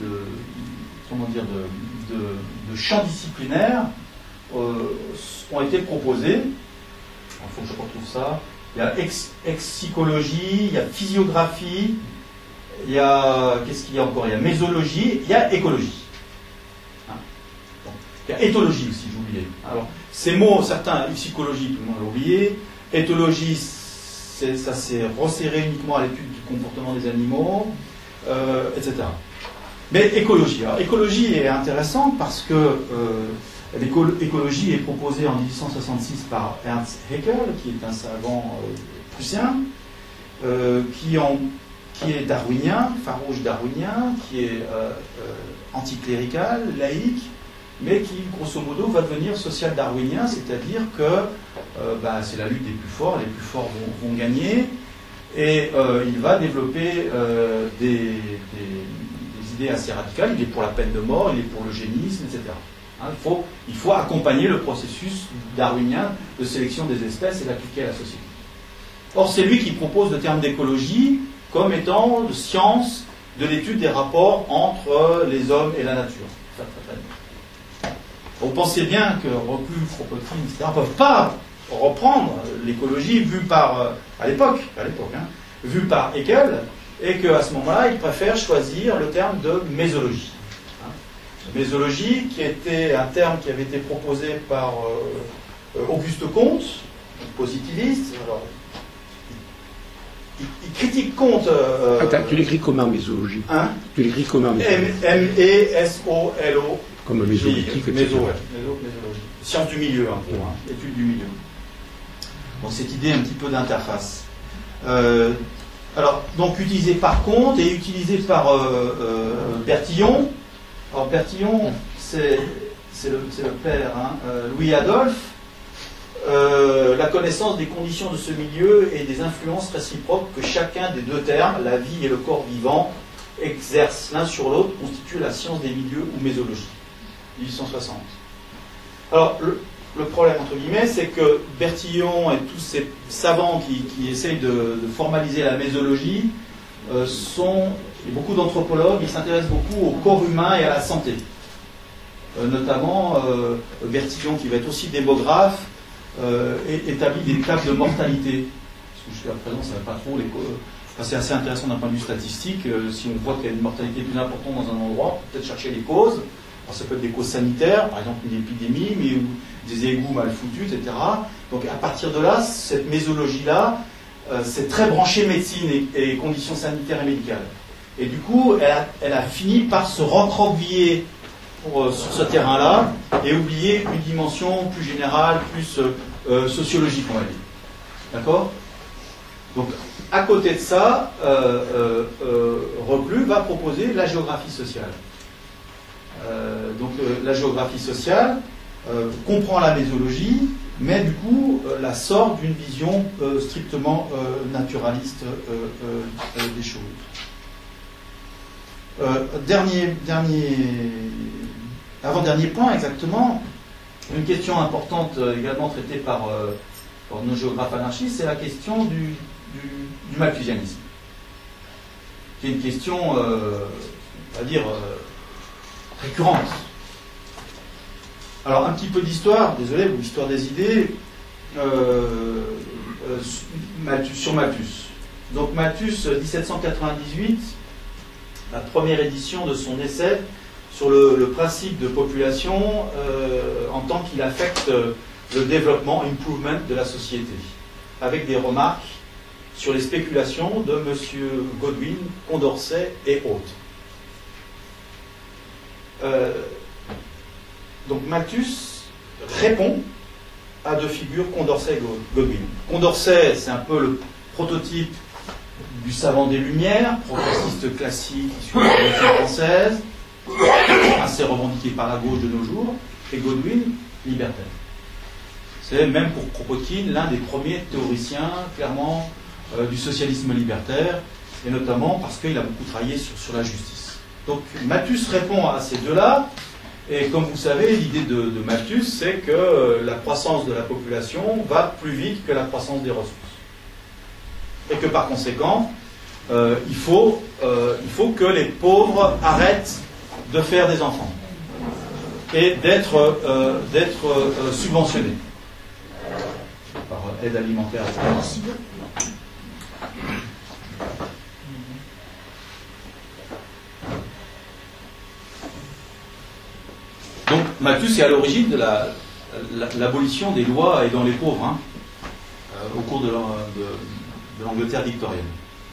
B: champs disciplinaires ont été proposés. Il faut que je retrouve ça. Il y a psychologie, il y a physiographie, il y a, qu'est-ce qu'il y a encore? Il y a mésologie, il y a écologie. Hein? Bon. Il y a éthologie aussi, j'ai oublié. Alors, ces mots, certains, psychologie, tout le monde l'a oublié. Éthologie, ça s'est resserré uniquement à l'étude du comportement des animaux, etc. Mais écologie. Alors, écologie est intéressante parce que l'écologie est proposée en 1866 par Ernst Haeckel, qui est un savant prussien, qui est darwinien, farouche darwinien, qui est anticlérical, laïque, mais qui, grosso modo, va devenir social-darwinien, c'est-à-dire que c'est la lutte des plus forts, les plus forts vont gagner, et il va développer des idées assez radicales. Il est pour la peine de mort, il est pour l'eugénisme, etc. Hein, il faut accompagner le processus darwinien de sélection des espèces et l'appliquer à la société. Or, c'est lui qui propose le terme d'écologie comme étant de science de l'étude des rapports entre les hommes et la nature. Ça, très bien. Vous pensez bien que Reclus, Kropotkin, etc. ne peuvent pas reprendre l'écologie vue par, à l'époque, vue par Haeckel, et qu'à ce moment-là, ils préfèrent choisir le terme de mésologie. Mésologie, qui était un terme qui avait été proposé par Auguste Comte, positiviste. Alors, il critique Comte.
C: Attends, tu l'écris comment, mésologie?
B: Hein?
C: Tu l'écris comment, mésologie?
B: M-E-S-O-L-O.
C: Comme mésopolitique, etc.
B: Mésologie. Science du milieu, un peu, hein, étude du milieu. Donc, cette idée un petit peu d'interface. Alors, donc, utilisé par Comte et utilisé par Bertillon. Alors, Bertillon, c'est le père, hein, Louis Adolphe. La connaissance des conditions de ce milieu et des influences réciproques que chacun des deux termes, la vie et le corps vivant, exercent l'un sur l'autre, constitue la science des milieux ou mésologie. 1860. Alors, le problème, entre guillemets, c'est que Bertillon et tous ces savants qui essayent de formaliser la mésologie et beaucoup d'anthropologues, ils s'intéressent beaucoup au corps humain et à la santé. Notamment, Bertillon, qui va être aussi démographe, établit des tables de mortalité. Parce que jusqu'à présent, ça ne va pas trop. C'est assez intéressant d'un point de vue statistique. Si on voit qu'il y a une mortalité plus importante dans un endroit, on peut peut-être chercher les causes. Alors, ça peut être des causes sanitaires, par exemple une épidémie, mais ou des égouts mal foutus, etc. Donc à partir de là, cette mésologie-là, c'est très branché médecine et conditions sanitaires et médicales. Et du coup, elle a fini par se recroqueviller sur ce terrain-là et oublier une dimension plus générale, plus sociologique, on va dire. D'accord? Donc, à côté de ça, Reclus va proposer la géographie sociale. La géographie sociale comprend la mésologie, mais du coup la sort d'une vision strictement naturaliste des choses. Avant-dernier point exactement, une question importante également traitée par nos géographes anarchistes, c'est la question du malthusianisme. C'est une question, on va dire, récurrente. Alors, un petit peu d'histoire, désolé, ou l'histoire des idées, sur Malthus. Donc, Malthus, 1798, la première édition de son essai sur le principe de population en tant qu'il affecte le développement, improvement de la société, avec des remarques sur les spéculations de M. Godwin, Condorcet et autres. Donc Malthus répond à deux figures, Condorcet et Godwin. Condorcet, c'est un peu le prototype du savant des Lumières, progressiste classique issu de la Révolution française, assez revendiqué par la gauche de nos jours, et Godwin, libertaire. C'est même pour Kropotkin l'un des premiers théoriciens, clairement, du socialisme libertaire, et notamment parce qu'il a beaucoup travaillé sur la justice. Donc Malthus répond à ces deux-là, Et comme vous savez, l'idée de Malthus, c'est que la croissance de la population va plus vite que la croissance des ressources. Et que par conséquent, il faut que les pauvres arrêtent de faire des enfants et d'être subventionnés par aide alimentaire, etc. Donc Malthus est à l'origine de l'abolition des lois aidant les pauvres, hein, au cours de l'Angleterre victorienne.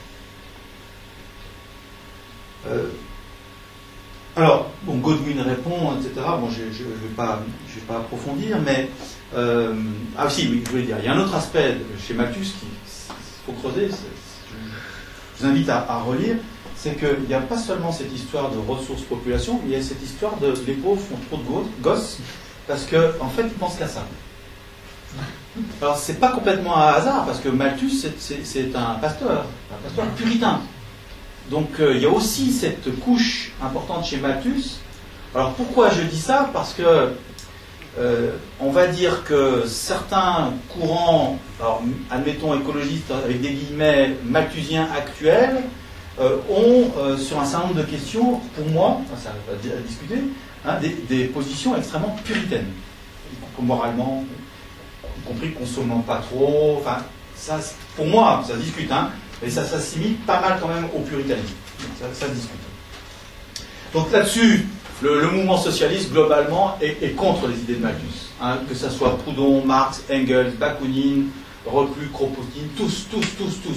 B: Alors, bon, Godwin répond, etc. Bon, je ne vais pas approfondir, mais ah si, oui, je voulais dire, il y a un autre aspect chez Malthus qu'il faut creuser. Je vous invite à relire. C'est qu'il n'y a pas seulement cette histoire de ressources-population, il y a cette histoire de les pauvres font trop de gosses, parce qu'en fait, ils pensent qu'à ça. Alors, c'est pas complètement un hasard, parce que Malthus, c'est un pasteur puritain. Donc, il y a aussi cette couche importante chez Malthus. Alors, pourquoi je dis ça? Parce que, on va dire que certains courants, alors, admettons écologistes, avec des guillemets, malthusiens actuels, ont, sur un certain nombre de questions, pour moi, ça va à discuter, hein, des positions extrêmement puritaines, moralement, y compris consommant pas trop, enfin, ça, pour moi, ça se discute, hein, mais ça s'assimile pas mal quand même au puritanisme, ça se discute. Donc là-dessus, le mouvement socialiste, globalement, est contre les idées de Malthus, hein, que ce soit Proudhon, Marx, Engels, Bakounine, Reclus, Kropotkin, tous. Pourquoi ?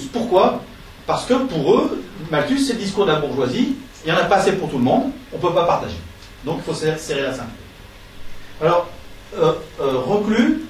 B: Parce que pour eux, Malthus, c'est le discours de la bourgeoisie, il n'y en a pas assez pour tout le monde, on ne peut pas partager. Donc il faut serrer la ceinture. Alors, Reclus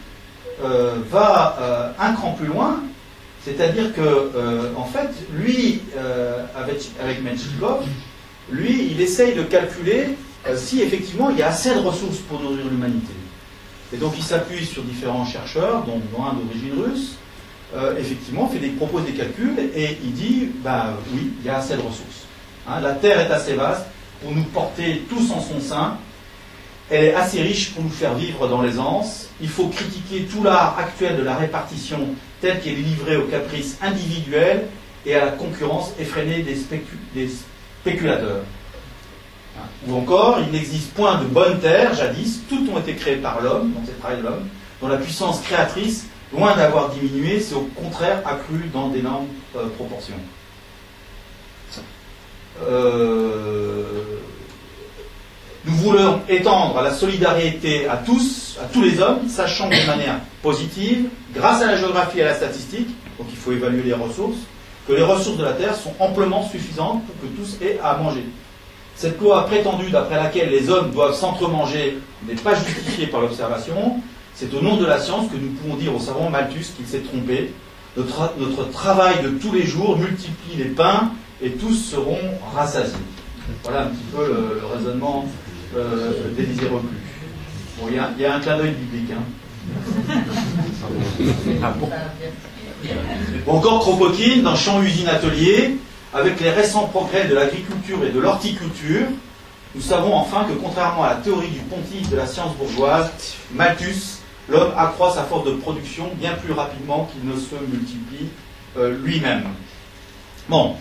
B: va un cran plus loin, c'est-à-dire que, en fait, lui, avec Menshikov, lui, il essaye de calculer si effectivement il y a assez de ressources pour nourrir l'humanité. Et donc il s'appuie sur différents chercheurs, dont un d'origine russe, effectivement, propose des calculs et il dit, oui, il y a assez de ressources. Hein, la Terre est assez vaste pour nous porter tous en son sein. Elle est assez riche pour nous faire vivre dans l'aisance. Il faut critiquer tout l'art actuel de la répartition tel qu'il est livré aux caprices individuels et à la concurrence effrénée des spéculateurs. Hein, ou encore, il n'existe point de bonne terre, jadis, toutes ont été créées par l'homme, donc c'est le travail de l'homme, dont la puissance créatrice, loin d'avoir diminué, c'est au contraire accru dans d'énormes proportions. Nous voulons étendre la solidarité à tous les hommes, sachant de manière positive, grâce à la géographie et à la statistique, donc il faut évaluer les ressources, que les ressources de la Terre sont amplement suffisantes pour que tous aient à manger. Cette loi prétendue d'après laquelle les hommes doivent s'entremanger n'est pas justifiée par l'observation. C'est au nom de la science que nous pouvons dire au savant Malthus qu'il s'est trompé. Notre travail de tous les jours multiplie les pains et tous seront rassasiés. Voilà un petit peu le raisonnement d'Élisée Reclus. Bon, il y a un clin d'œil biblique. Hein. Ah bon. Bon, encore Kropotkin, dans Champs, usines, ateliers, avec les récents progrès de l'agriculture et de l'horticulture, nous savons enfin que, contrairement à la théorie du pontife de la science bourgeoise, Malthus, l'homme accroît sa force de production bien plus rapidement qu'il ne se multiplie lui-même. Bon,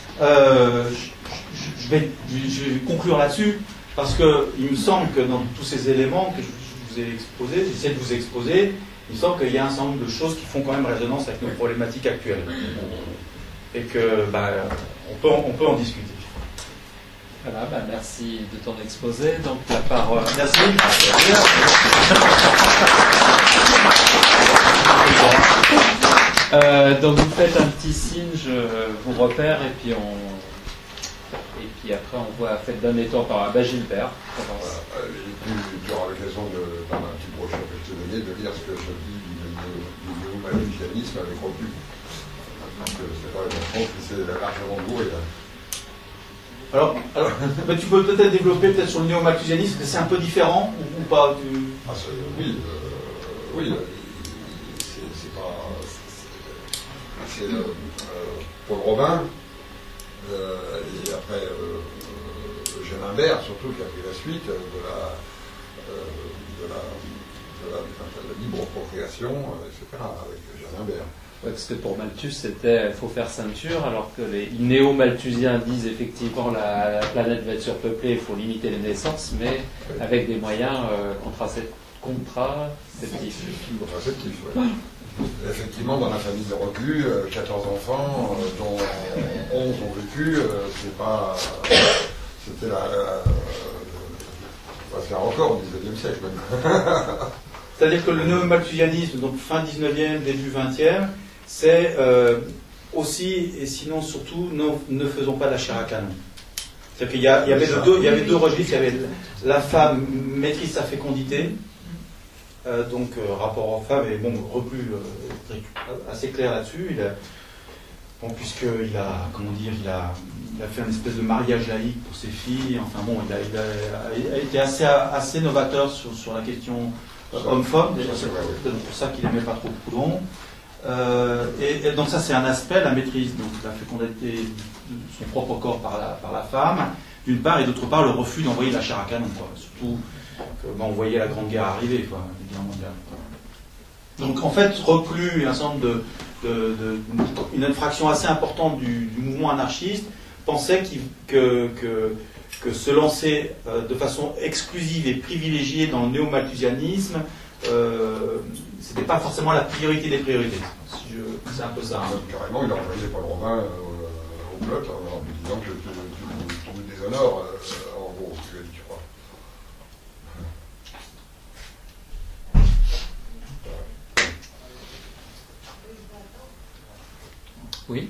B: je vais conclure là-dessus, parce qu'il me semble que dans tous ces éléments que je vous ai exposés, j'essaie de vous exposer, il me semble qu'il y a un certain nombre de choses qui font quand même résonance avec nos problématiques actuelles. Et que, on peut en discuter.
A: Voilà, merci de ton exposé. Donc la parole.
B: Merci.
A: Donc vous faites un petit signe, je vous repère et puis après on voit faites d'un étang par Gilbert.
D: Tu auras l'occasion dans un petit brochure que je t'ai donné de lire ce que je dis du néo-malthusianisme avec Reclus. Parce que c'est vrai, je pense que c'est largement bourré.
B: Alors, tu peux peut-être développer peut-être sur le néo-malthusianisme, que c'est un peu différent ou pas
D: Oui, c'est pas. C'est Paul Robin, et après Eugène Imbert, surtout, qui a pris la suite de de la libre procréation, etc., avec Jeanne Imbert.
A: Ouais, parce que pour Malthus, c'était il faut faire ceinture, alors que les néo-malthusiens disent effectivement la planète va être surpeuplée, il faut limiter les naissances, mais avec des moyens contraceptifs.
D: Contraceptifs, oui. Effectivement, dans la famille de Reclus, 14 enfants, dont 11 ont vécu, c'était on va se faire encore au XIXe siècle même.
B: C'est-à-dire que le néo-malthusianisme, donc fin 19e, début 20e, c'est aussi, et sinon surtout, ne faisons pas de la chair à canon. C'est-à-dire qu'il y avait deux registres. Il y avait la femme maîtrise sa fécondité, donc rapport aux femmes, et bon, Reclus assez clair là-dessus. Puisqu'il a, comment dire, il a fait une espèce de mariage laïque pour ses filles. Enfin bon, il a été assez novateur sur la question homme-femme. C'est peut-être pour ça qu'il n'aimait pas trop Proudhon. Et donc ça, c'est un aspect, la maîtrise, donc la fécondité de son propre corps par la femme, d'une part, et d'autre part, le refus d'envoyer la chair à canon, quoi. Surtout que on voyait la Grande Guerre arriver, quoi, la Guerre mondiale. Donc en fait, Reclus, un certain nombre une infraction assez importante du mouvement anarchiste, pensait que se lancer de façon exclusive et privilégiée dans le néo-malthusianisme, c'était pas forcément la priorité des priorités. C'est un peu ça. Hein.
D: Carrément, il a envoyé Paul Romain au bloc en lui disant que tu nous déshonores, en gros, tu crois.
A: Oui.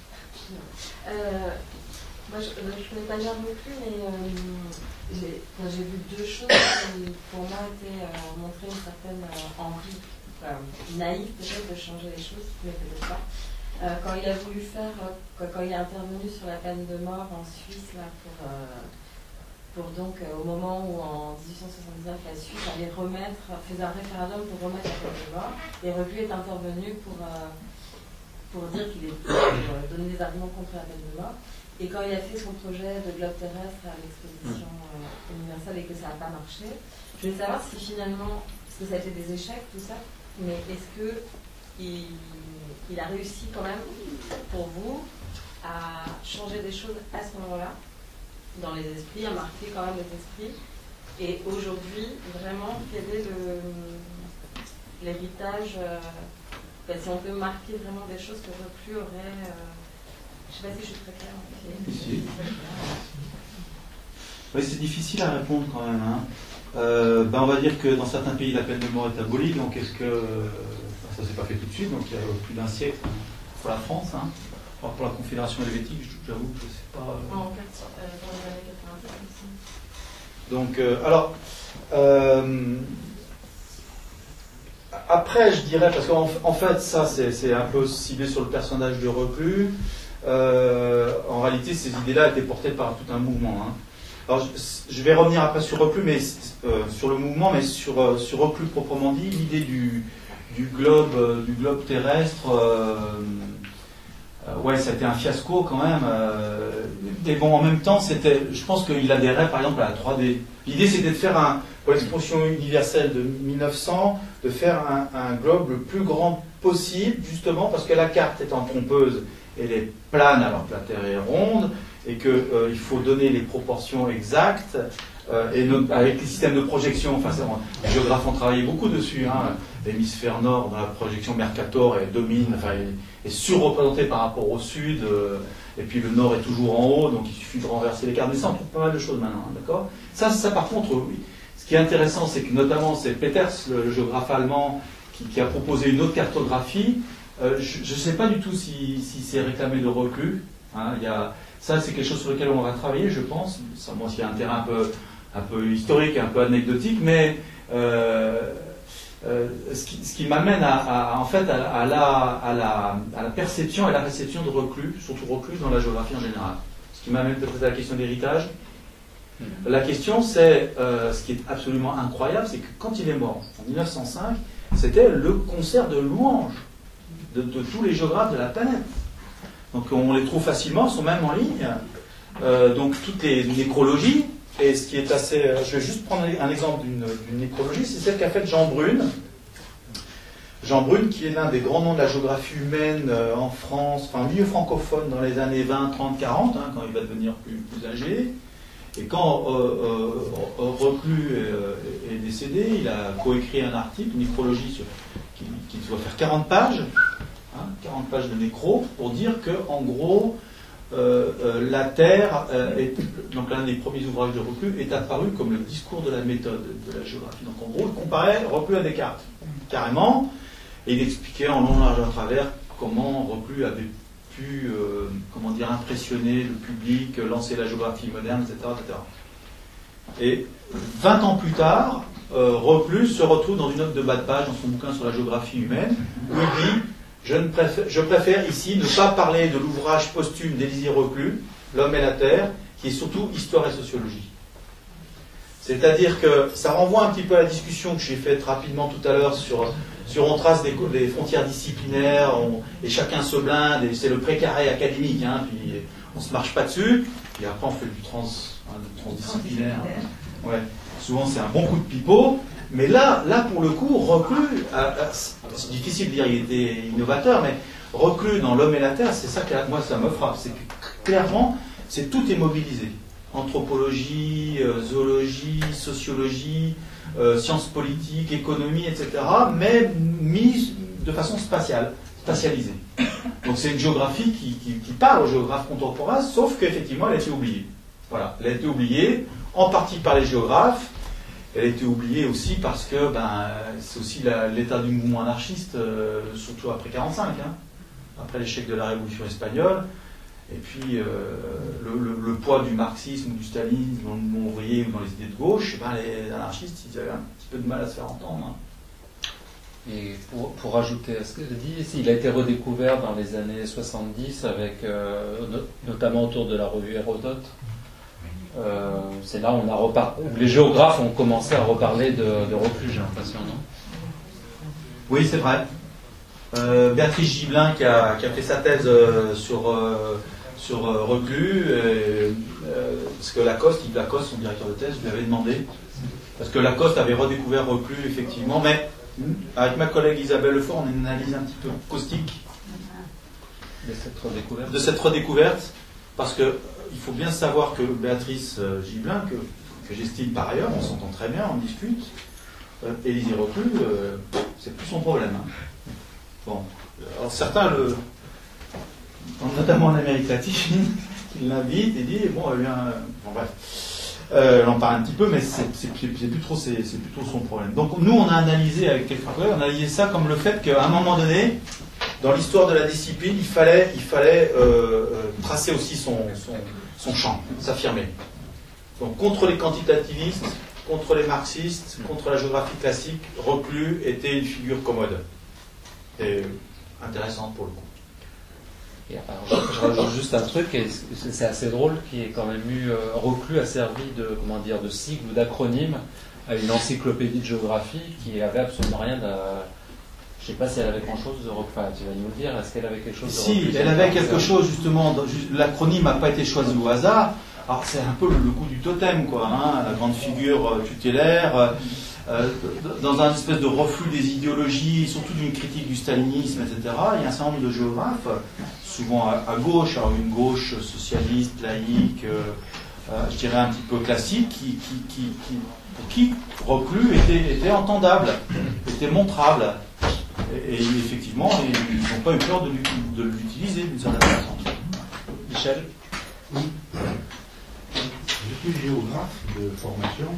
E: Moi, je ne connais pas bien non plus, mais j'ai vu deux choses qui, pour moi, étaient montrer une certaine envie naïve, peut-être, de changer les choses, mais peut-être pas. Quand il a voulu faire, quand il est intervenu sur la peine de mort en Suisse, là, pour donc, au moment où, en 1879, la Suisse faisait un référendum pour remettre la peine de mort, et Reclus est intervenu pour dire qu'il est pour donner des arguments contre la peine de mort. Et quand il a fait son projet de globe terrestre à l'exposition universelle et que ça n'a pas marché, je voulais savoir si finalement, parce que ça a été des échecs, tout ça, mais est-ce qu'il a réussi quand même, pour vous, à changer des choses à ce moment-là, dans les esprits, à marquer quand même les esprits, et aujourd'hui, vraiment, quel est l'héritage si on peut marquer vraiment des choses que Reclus aurait... je ne sais pas si je suis très claire.
B: Si. Oui, c'est difficile à répondre quand même. Hein. On va dire que dans certains pays, la peine de mort est abolie. Donc, est-ce que... ça ne s'est pas fait tout de suite, donc il y a plus d'un siècle pour la France. Hein. Alors, pour la Confédération helvétique, j'avoue que je ne sais pas...
E: Dans les années 90 aussi.
B: Donc, alors... après, je dirais, parce qu'en fait, ça, c'est un peu ciblé sur le personnage de Reclus. En réalité, ces idées-là étaient portées par tout un mouvement. Hein. Alors, je vais revenir après sur Reclus, mais sur le mouvement, mais sur Reclus proprement dit, l'idée du globe terrestre. Ouais, ça a été un fiasco quand même. Mais bon, en même temps, je pense qu'il adhérait, par exemple, à la 3D. L'idée, c'était de faire pour l'exposition universelle de 1900, de faire un globe le plus grand possible, justement parce que la carte étant trompeuse, elle est plane alors que la Terre est ronde, et qu'il faut donner les proportions exactes, avec les systèmes de projection, enfin, les géographes ont travaillé beaucoup dessus, hein, l'hémisphère nord dans la projection Mercator domine, enfin, est surreprésenté par rapport au sud, et puis le nord est toujours en haut, donc il suffit de renverser les cartes. Mais ça, on trouve pas mal de choses maintenant, hein, d'accord ? Ça, par contre, oui. Ce qui est intéressant, c'est que notamment c'est Peters, le géographe allemand, qui a proposé une autre cartographie. Je ne sais pas du tout si c'est réclamé de Reclus. Hein, ça, c'est quelque chose sur lequel on va travailler, je pense. Ça, moi, c'est un terrain un peu historique, un peu anecdotique, mais ce qui m'amène en fait à la perception et la réception de Reclus, surtout Reclus dans la géographie en général. Ce qui m'amène peut-être à la question d'héritage. La question, c'est, ce qui est absolument incroyable, c'est que quand il est mort, en 1905, c'était le concert de louanges de tous les géographes de la planète. Donc on les trouve facilement, ils sont même en ligne. Donc toutes les nécrologies, Et ce qui est assez... je vais juste prendre un exemple d'une nécrologie, c'est celle qu'a faite Jean Brune. Jean Brune, qui est l'un des grands noms de la géographie humaine en France, enfin milieu francophone dans les années 20, 30, 40, quand il va devenir plus âgé. Et quand Reclus est décédé, il a coécrit un article, une nécrologie qui doit faire 40 pages, 40 pages de nécro, pour dire que, en gros, la Terre, donc l'un des premiers ouvrages de Reclus, est apparu comme le discours de la méthode de la géographie. Donc en gros, il comparait Reclus à Descartes, carrément, et il expliquait en long, large, à travers comment Reclus avait pu impressionner le public, lancer la géographie moderne, etc., etc. Et 20 ans plus tard, Reclus se retrouve dans une note de bas de page dans son bouquin sur la géographie humaine, où il dit je préfère ici ne pas parler de l'ouvrage posthume d'Élisée Reclus, L'homme et la Terre, qui est surtout histoire et sociologie. C'est-à-dire que ça renvoie un petit peu à la discussion que j'ai faite rapidement tout à l'heure sur on trace des frontières disciplinaires, et chacun se blinde, et c'est le précaré académique, puis on ne se marche pas dessus, et après on fait du transdisciplinaire. Ouais. Souvent c'est un bon coup de pipeau, mais là pour le coup, Reclus, c'est difficile de dire il était innovateur, mais Reclus dans L'homme et la Terre, c'est ça que moi ça me frappe, c'est que clairement, tout est mobilisé. Anthropologie, zoologie, sociologie, sciences politiques, économie, etc., mais mise de façon spatialisée. Donc c'est une géographie qui parle aux géographes contemporains, sauf qu'effectivement elle a été oubliée. Voilà, elle a été oubliée, en partie par les géographes, elle a été oubliée aussi parce que c'est aussi l'état du mouvement anarchiste, surtout après 1945, après l'échec de la Révolution espagnole. Et puis, le poids du marxisme ou du stalinisme dans le mouvement ouvrier ou dans les idées de gauche, les anarchistes, ils avaient un petit peu de mal à se faire entendre.
A: Et pour rajouter à ce que je dis, il a été redécouvert dans les années 70, avec, notamment autour de la revue Hérodote. C'est là où où les géographes ont commencé à reparler de Reclus, j'ai l'impression, non ?
B: Oui, c'est vrai. Béatrice Gibelin qui a fait sa thèse sur Reclus, parce que Lacoste, son directeur de thèse, lui avait demandé, parce que Lacoste avait redécouvert Reclus, effectivement, mais avec ma collègue Isabelle Lefort, on a une analyse un petit peu caustique de cette redécouverte, parce que il faut bien savoir que Béatrice Gibelin, que j'estime par ailleurs, on s'entend très bien, on discute, Élisée Reclus, c'est plus son problème. Bon, alors certains, notamment en Amérique latine, ils l'invitent et disent bref, on en parle un petit peu, mais c'est plus trop son problème. Donc nous, on a analysé avec quelques collègues, on a analysé ça comme le fait qu'à un moment donné, dans l'histoire de la discipline, il fallait tracer aussi son champ, s'affirmer. Donc contre les quantitativistes, contre les marxistes, contre la géographie classique, Reclus était une figure commode. Et intéressante pour le coup.
A: Et alors, je rajoute juste un truc, et c'est assez drôle, qui est quand même Reclus a servi de sigle ou d'acronyme à une encyclopédie de géographie qui avait absolument rien de... Je ne sais pas si elle avait grand chose de Reclus. Enfin, tu vas nous le dire, est-ce qu'elle avait quelque chose de Reclus?
B: Si, elle avait quelque chose justement, l'acronyme n'a pas été choisi au hasard. Alors c'est un peu le coup du totem, la grande figure tutélaire, dans un espèce de reflux des idéologies, surtout d'une critique du stalinisme, etc. Il y a un certain nombre de géographes, souvent à gauche, alors une gauche socialiste, laïque, je dirais un petit peu classique, pour qui Reclus était entendable, était montrable. Et effectivement, ils n'ont pas eu peur de l'utiliser d'une certaine façon. Michel ?
C: Oui. Je suis géographe de formation.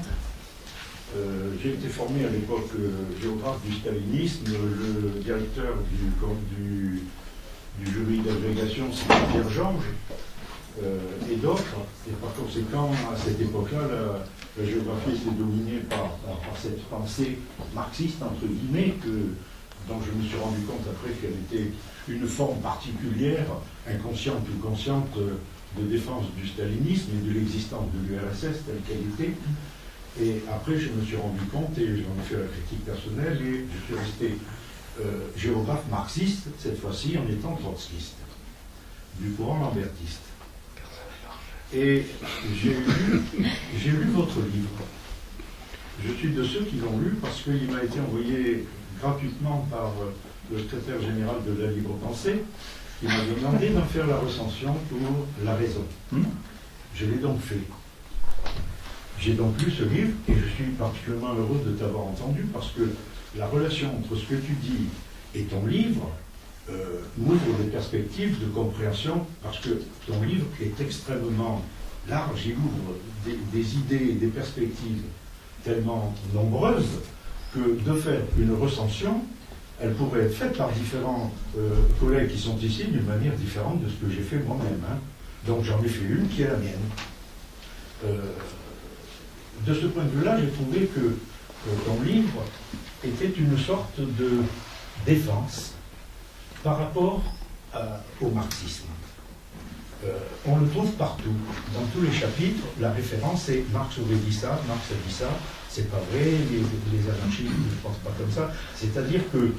C: J'ai été formé à l'époque géographe du stalinisme. Le directeur du jury d'agrégation, c'était Pierre Georges, et d'autres. Et par conséquent, à cette époque-là, la géographie était dominée par cette pensée marxiste, entre guillemets, dont je me suis rendu compte après qu'elle était une forme particulière, inconsciente ou consciente, de défense du stalinisme et de l'existence de l'URSS telle qu'elle était. Et après, je me suis rendu compte, et j'en ai fait la critique personnelle, et je suis resté géographe marxiste, cette fois-ci en étant trotskiste, du courant lambertiste. Et j'ai lu votre livre. Je suis de ceux qui l'ont lu parce qu'il m'a été envoyé gratuitement par le secrétaire général de la Libre Pensée, qui m'a demandé d'en faire la recension pour La Raison. Je l'ai donc fait. J'ai donc lu ce livre et je suis particulièrement heureux de t'avoir entendu parce que la relation entre ce que tu dis et ton livre m'ouvre des perspectives de compréhension parce que ton livre est extrêmement large, il ouvre des idées et des perspectives tellement nombreuses que de faire une recension, elle pourrait être faite par différents collègues qui sont ici d'une manière différente de ce que j'ai fait moi-même. Hein. Donc j'en ai fait une qui est la mienne. De ce point de vue-là, j'ai trouvé que ton livre était une sorte de défense par rapport au marxisme. On le trouve partout, dans tous les chapitres, la référence est Marx aurait dit ça, Marx a dit ça, c'est pas vrai, les anarchistes ne pensent pas comme ça. C'est-à-dire que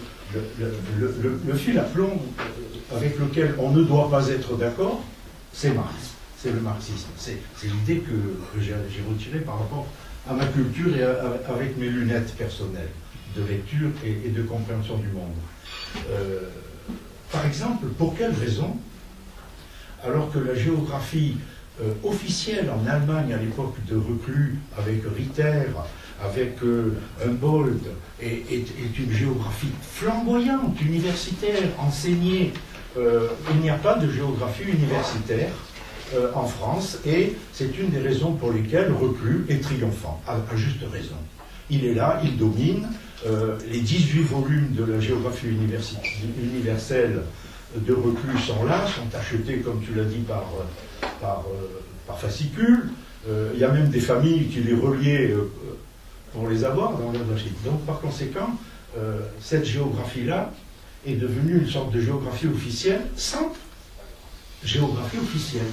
C: le fil à plomb avec lequel on ne doit pas être d'accord, c'est Marx, c'est le marxisme. C'est l'idée que j'ai retirée par rapport à ma culture et avec mes lunettes personnelles de lecture et de compréhension du monde. Par exemple, pour quelle raison, alors que la géographie officielle en Allemagne à l'époque de Reclus, avec Ritter, avec Humboldt, est une géographie flamboyante, universitaire, enseignée, il n'y a pas de géographie universitaire en France, et c'est une des raisons pour lesquelles Reclus est triomphant, à juste raison. Il est là, il domine. Les 18 volumes de la géographie universelle de Reclus sont là, sont achetés, comme tu l'as dit, par fascicule. Il y a même des familles qui les reliaient pour les avoir dans leurs archives. Donc, par conséquent, cette géographie-là est devenue une sorte de géographie officielle sans géographie officielle.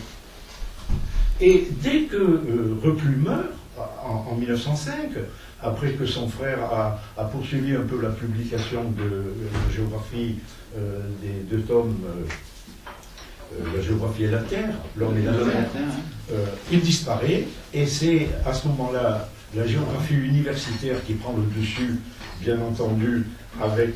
C: Et dès que Reclus meurt, en 1905, après que son frère a poursuivi un peu la publication de la géographie des deux tomes, la géographie et la Terre, l'homme et la Terre, il disparaît, et c'est à ce moment-là la géographie universitaire qui prend le dessus, bien entendu, avec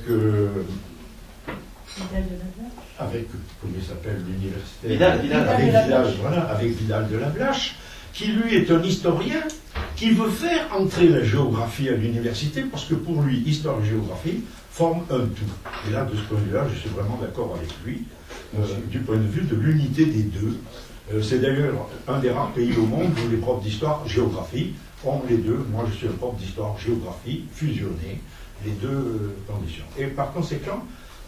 C: comment il s'appelle l'université avec Vidal de la Blache, qui lui est un historien qui veut faire entrer la géographie à l'université parce que pour lui, histoire et géographie forment un tout. Et là, de ce point de vue-là, je suis vraiment d'accord avec lui, du point de vue de l'unité des deux. C'est d'ailleurs un des rares pays au monde où les profs d'histoire-géographie ont les deux. Moi, je suis un prof d'histoire-géographie, fusionné, les deux conditions. Et par conséquent,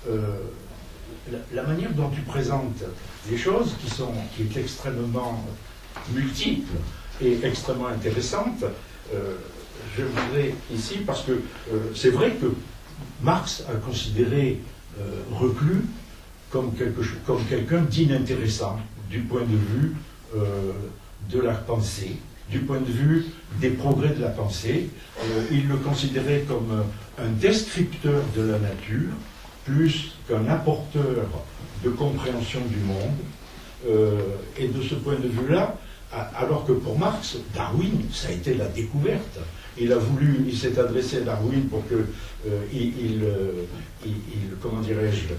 C: la manière dont tu présentes les choses, qui est extrêmement multiple et extrêmement intéressante, je voudrais ici, parce que c'est vrai que Marx a considéré Reclus comme quelqu'un d'inintéressant du point de vue de la pensée, du point de vue des progrès de la pensée. Il le considérait comme un descripteur de la nature, plus qu'un apporteur de compréhension du monde. Et de ce point de vue-là, alors que pour Marx, Darwin, ça a été la découverte. Il s'est adressé à Darwin pour que comment dirais-je,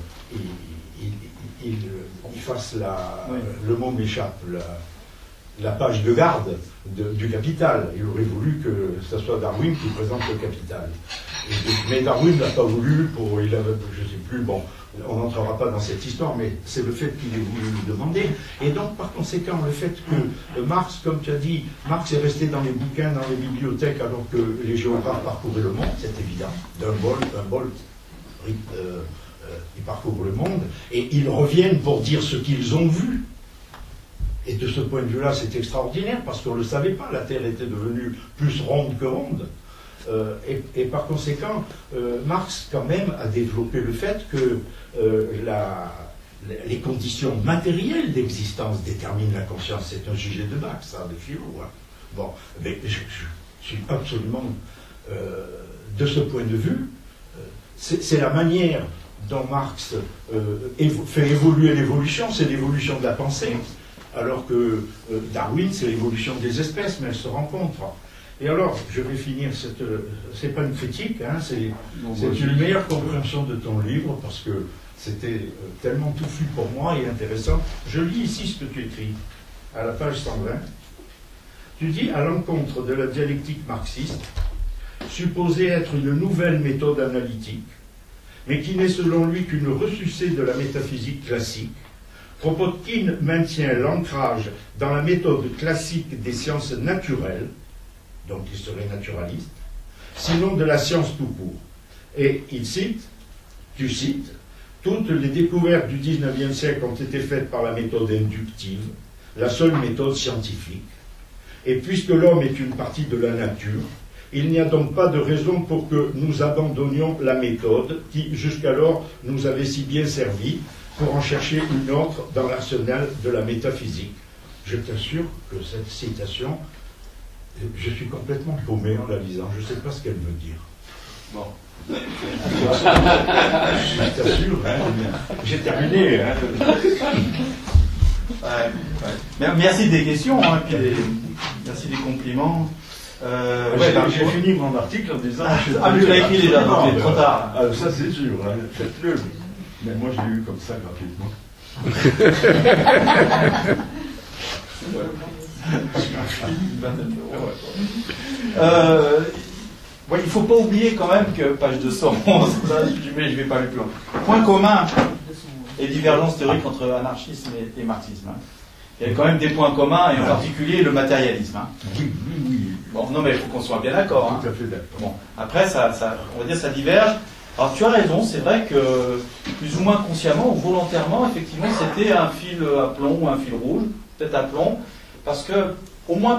C: il fasse le mot m'échappe, la page de garde du Capital. Il aurait voulu que ce soit Darwin qui présente le Capital. Mais Darwin n'a pas voulu, je ne sais plus, bon, on n'entrera pas dans cette histoire, mais c'est le fait qu'il ait voulu lui demander. Et donc, par conséquent, le fait que Marx, comme tu as dit, Marx est resté dans les bouquins, dans les bibliothèques, alors que les géographes parcouraient le monde, c'est évident. Humboldt, ils parcourent le monde, et ils reviennent pour dire ce qu'ils ont vu. Et de ce point de vue-là, c'est extraordinaire, parce qu'on ne le savait pas, la Terre était devenue plus ronde que ronde. Et par conséquent, Marx, quand même, a développé le fait que les conditions matérielles d'existence déterminent la conscience. C'est un sujet de bac, ça, de philo. Hein. Bon, mais je suis absolument... de ce point de vue, c'est la manière dont Marx fait évoluer l'évolution, c'est l'évolution de la pensée. alors que Darwin, c'est l'évolution des espèces, mais elles se rencontrent. Et alors, je vais finir c'est pas une critique, hein, c'est une meilleure compréhension de ton livre, parce que c'était tellement touffu pour moi et intéressant. Je lis ici ce que tu écris, à la page 120. Tu dis, à l'encontre de la dialectique marxiste, supposée être une nouvelle méthode analytique, mais qui n'est selon lui qu'une ressucée de la métaphysique classique, Kropotkin maintient l'ancrage dans la méthode classique des sciences naturelles, donc il serait naturaliste, sinon de la science tout court. Et il cite, tu cites, toutes les découvertes du XIXe siècle ont été faites par la méthode inductive, la seule méthode scientifique. Et puisque l'homme est une partie de la nature, il n'y a donc pas de raison pour que nous abandonnions la méthode qui, jusqu'alors, nous avait si bien servi pour en chercher une autre dans l'arsenal de la métaphysique. Je t'assure que cette citation, je suis complètement paumé en la lisant. Je ne sais pas ce qu'elle veut dire.
B: Bon.
C: Je t'assure, hein, j'ai terminé. Hein.
B: Ouais. Merci des questions, hein, puis merci des compliments.
C: J'ai fini mon article en disant...
B: tu l'as écrit déjà, donc c'est trop tard.
C: Ça c'est sûr, hein, faites-le. Mais moi je l'ai eu comme ça gratuitement.
B: Il ne faut pas oublier quand même que, page 211, je ne vais pas aller plus loin. Point commun et divergence théorique entre anarchisme et marxisme. Hein. Il y a quand même des points communs, et en particulier le matérialisme. Hein.
C: Oui.
B: Bon, non, mais il faut qu'on soit bien d'accord. Hein.
C: Tout à fait d'accord.
B: Bon, après, on va dire ça diverge. Alors, tu as raison, c'est vrai que, plus ou moins consciemment ou volontairement, effectivement, c'était un fil à plomb ou un fil rouge, peut-être à plomb, parce que, au moins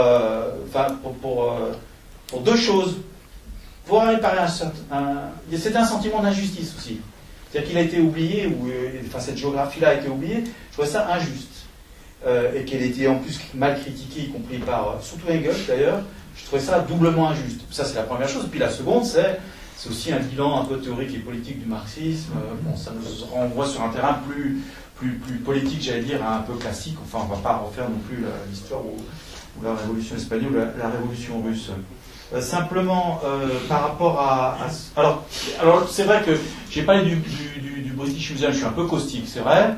B: pour deux choses, pour réparer c'était un sentiment d'injustice aussi. C'est-à-dire qu'il a été oublié, cette géographie-là a été oubliée, je trouvais ça injuste. Et qu'elle était en plus mal critiquée, y compris par, surtout Engels d'ailleurs, je trouvais ça doublement injuste. Ça, c'est la première chose. Puis la seconde, c'est aussi un bilan un peu théorique et politique du marxisme. Ça nous renvoie sur un terrain plus politique, j'allais dire, un peu classique. Enfin, on ne va pas refaire non plus l'histoire ou la révolution espagnole ou la révolution russe. Simplement, par rapport à alors c'est vrai que j'ai parlé du British Museum, je suis un peu caustique, c'est vrai.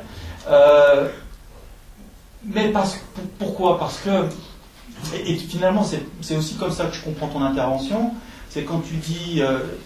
B: Mais pourquoi ? Parce que, et finalement, c'est aussi comme ça que je comprends ton intervention, c'est quand tu dis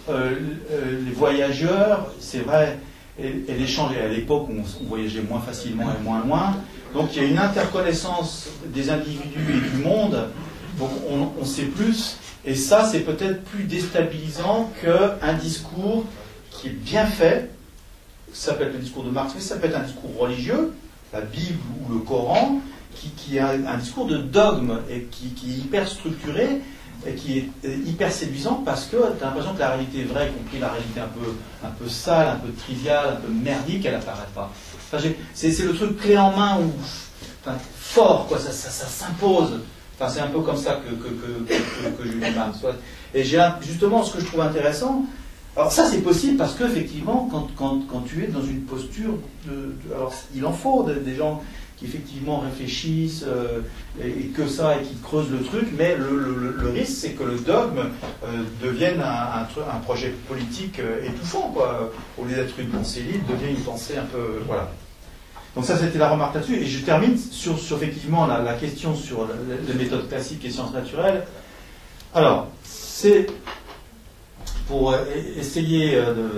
B: les voyageurs, c'est vrai, et l'échange, à l'époque où on voyageait moins facilement et moins loin, donc il y a une interconnaissance des individus et du monde, donc on sait plus, et ça c'est peut-être plus déstabilisant qu'un discours qui est bien fait, ça peut être le discours de Marx, mais ça peut être un discours religieux, la Bible ou le Coran, qui est un discours de dogme et qui est hyper structuré et qui est hyper séduisant parce que tu as l'impression que la réalité vraie, y compris la réalité un peu sale, un peu triviale, un peu merdique, elle n'apparaît pas. Enfin, c'est le truc clé en main fort, quoi, ça s'impose. Enfin, c'est un peu comme ça que Julie Marx. Et justement, ce que je trouve intéressant, alors ça c'est possible parce qu'effectivement, quand tu es dans une posture alors il en faut des gens qui effectivement réfléchissent et que ça et qui creusent le truc, mais le risque c'est que le dogme devienne un projet politique étouffant, quoi. Au lieu d'être une pensée libre, devient une pensée un peu... Voilà. Donc ça c'était la remarque là-dessus, et je termine sur effectivement la question sur les méthodes classiques et sciences naturelles. Alors, c'est... pour essayer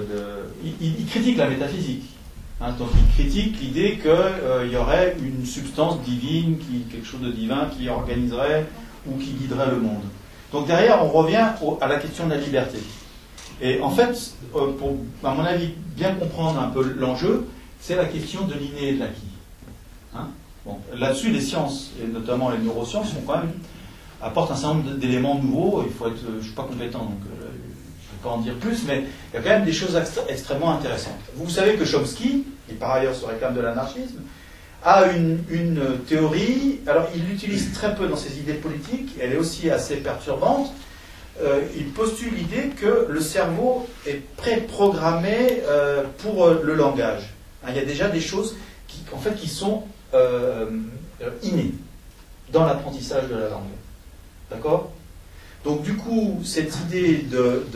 B: il critique la métaphysique. Hein, donc il critique l'idée qu'il y aurait une substance divine, quelque chose de divin qui organiserait ou qui guiderait le monde. Donc derrière, on revient à la question de la liberté. Et en fait, pour, à mon avis, bien comprendre un peu l'enjeu, c'est la question de l'inné et de l'acquis. Hein, bon, là-dessus, les sciences, et notamment les neurosciences, apportent un certain nombre d'éléments nouveaux. Je ne suis pas compétent, donc pas en dire plus, mais il y a quand même des choses extrêmement intéressantes. Vous savez que Chomsky, qui par ailleurs se réclame de l'anarchisme, a une théorie, alors il l'utilise très peu dans ses idées politiques, elle est aussi assez perturbante. Il postule l'idée que le cerveau est préprogrammé pour le langage. Il y a déjà des choses qui sont inné dans l'apprentissage de la langue. D'accord ? Donc du coup, cette idée de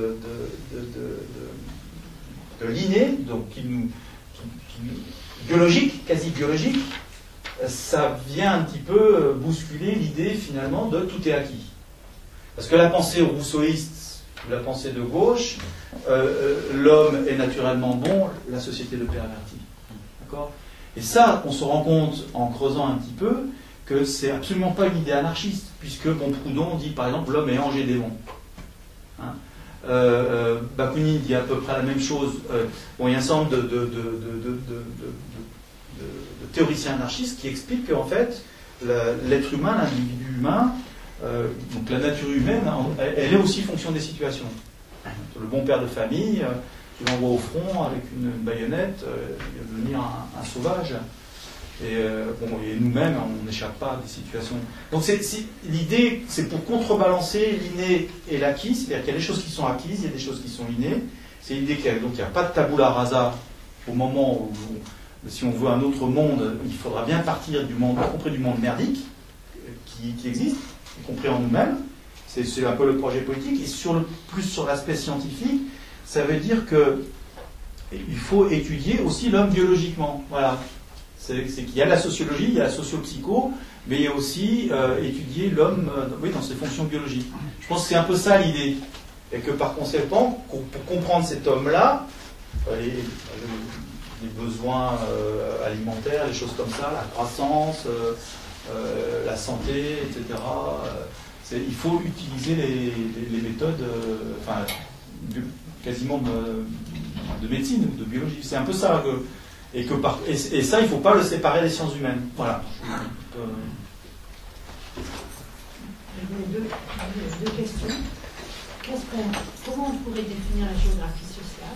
B: l'inné, donc biologique, quasi biologique, ça vient un petit peu bousculer l'idée finalement de tout est acquis. Parce que la pensée rousseauiste, ou la pensée de gauche, l'homme est naturellement bon, la société le pervertit. D'accord ? Et ça, on se rend compte en creusant un petit peu que c'est absolument pas une idée anarchiste, puisque Proudhon dit par exemple l'homme est ange et démon. Hein, Bakounine dit à peu près la même chose. Bon, il y a un certain nombre de théoriciens anarchistes qui expliquent qu'en fait, l'être humain, l'individu humain, donc la nature humaine, elle est aussi fonction des situations. Le bon père de famille, qui l'envoie au front avec une baïonnette, il va devenir un sauvage. Et nous-mêmes, on n'échappe pas à des situations. Donc l'idée, c'est pour contrebalancer l'inné et l'acquis, c'est-à-dire qu'il y a des choses qui sont acquises, il y a des choses qui sont innées. C'est l'idée qu'il n'y a pas de tabula rasa au moment où, si on veut un autre monde, il faudra bien partir du monde, y compris du monde merdique, qui existe, y compris en nous-mêmes. C'est un peu le projet politique. Et plus sur l'aspect scientifique, ça veut dire qu'il faut étudier aussi l'homme biologiquement. Voilà. C'est qu'il y a la sociologie, il y a la sociopsycho, mais il y a aussi étudier l'homme dans ses fonctions biologiques. Je pense que c'est un peu ça l'idée. Et que par conséquent, pour comprendre cet homme-là, les besoins alimentaires, les choses comme ça, la croissance, la santé, etc., il faut utiliser les méthodes quasiment de médecine ou de biologie. C'est un peu ça. Et ça, il ne faut pas le séparer des sciences humaines. Voilà.
F: Deux questions. Comment on pourrait définir la géographie sociale?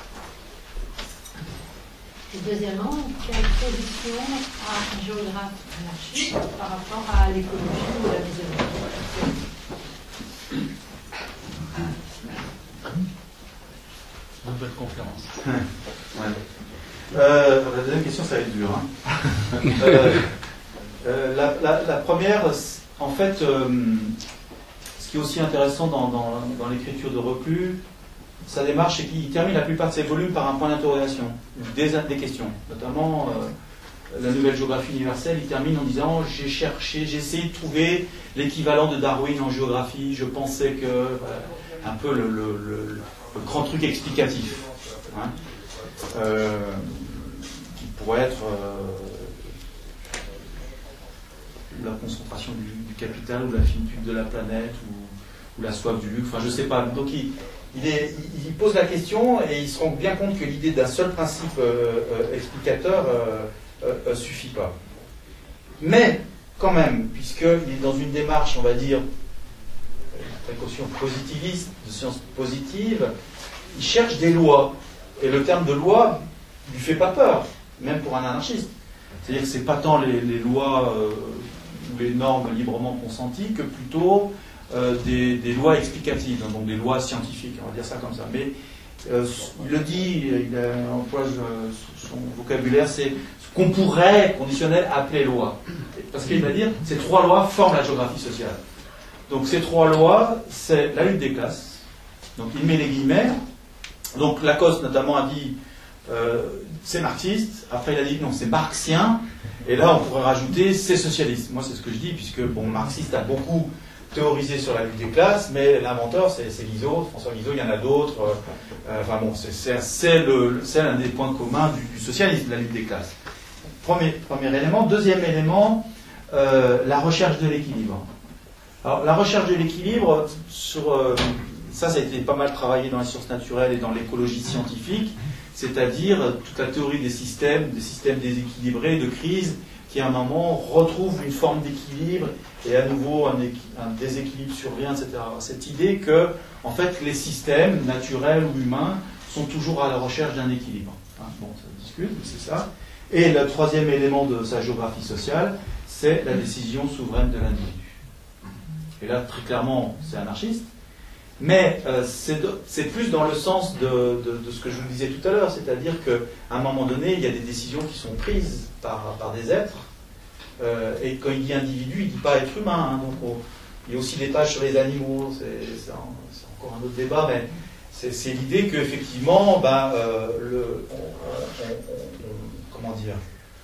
F: Et deuxièmement, quelle position a un géographe anarchiste par rapport à l'écologie ou la vision?
A: Une bonne conférence.
B: Ouais. La deuxième question, ça va être dur. La première, en fait, ce qui est aussi intéressant dans l'écriture de Reclus, sa démarche, c'est qu'il termine la plupart de ses volumes par un point d'interrogation, des questions. Notamment, la Nouvelle Géographie Universelle, il termine en disant « J'ai essayé de trouver l'équivalent de Darwin en géographie, je pensais que... » un peu le grand truc explicatif. Hein. Qui pourrait être la concentration du capital ou la finitude de la planète ou la soif du luxe, enfin je sais pas. Donc il pose la question et il se rend bien compte que l'idée d'un seul principe explicateur suffit pas. Mais quand même, puisqu'il est dans une démarche, on va dire, précaution positiviste, de sciences positives, il cherche des lois. Et le terme de loi lui fait pas peur, même pour un anarchiste. C'est-à-dire que c'est pas tant les lois ou les normes librement consenties que plutôt des lois explicatives, donc des lois scientifiques, on va dire ça comme ça. Mais il le dit, il emploie son vocabulaire, c'est ce qu'on pourrait, conditionnel, appeler loi. Parce qu'il va dire, ces trois lois forment la géographie sociale. Donc ces trois lois, c'est la lutte des classes. Donc il met les guillemets. Donc Lacoste notamment a dit c'est marxiste, après il a dit non c'est marxien, et là on pourrait rajouter c'est socialiste. Moi c'est ce que je dis, puisque marxiste a beaucoup théorisé sur la lutte des classes, mais l'inventeur c'est Guizot, François Guizot, il y en a d'autres, c'est l'un des points communs du socialisme, la lutte des classes. Premier élément. Deuxième élément, la recherche de l'équilibre. Alors la recherche de l'équilibre, ça a été pas mal travaillé dans les sciences naturelles et dans l'écologie scientifique, c'est-à-dire toute la théorie des systèmes déséquilibrés, de crise, qui à un moment retrouvent une forme d'équilibre et à nouveau un déséquilibre survient, etc. Cette idée que, en fait, les systèmes naturels ou humains sont toujours à la recherche d'un équilibre. Bon, ça discute, mais c'est ça. Et le troisième élément de sa géographie sociale, c'est la décision souveraine de l'individu. Et là, très clairement, c'est anarchiste. Mais c'est plus dans le sens de ce que je vous disais tout à l'heure, c'est-à-dire qu'à un moment donné, il y a des décisions qui sont prises par des êtres Et quand il dit individu, il ne dit pas être humain. Hein, donc il y a aussi des tâches sur les animaux, c'est encore un autre débat, mais c'est l'idée qu'effectivement, comment dire,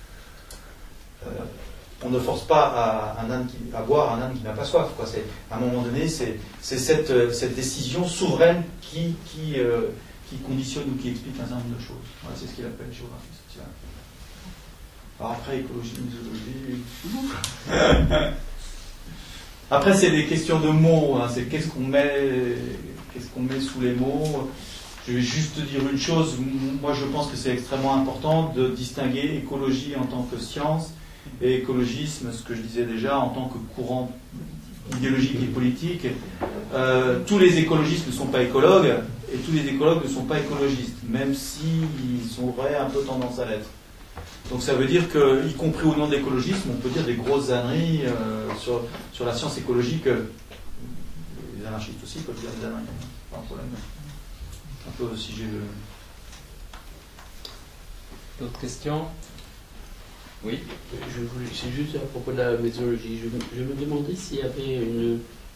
B: on ne force pas à boire un âne qui n'a pas soif. Quoi. À un moment donné, c'est cette décision souveraine qui conditionne ou qui explique un certain nombre de choses. Voilà, c'est ce qu'il appelle géographie sociale. Alors après, écologie, muséologie. Après, c'est des questions de mots. Hein. C'est qu'est-ce qu'on met sous les mots. Je vais juste dire une chose. Moi, je pense que c'est extrêmement important de distinguer écologie en tant que science et écologisme, ce que je disais déjà, en tant que courant idéologique et politique. Tous les écologistes ne sont pas écologues et tous les écologues ne sont pas écologistes, même s'ils auraient un peu tendance à l'être. Donc ça veut dire que, y compris au nom de l'écologisme, on peut dire des grosses âneries sur la science écologique. Les anarchistes aussi peuvent dire des âneries, pas un problème. Un peu si j'ai
A: D'autres questions? Oui.
G: C'est juste à propos de la méthodologie. Je me demandais s'il y avait une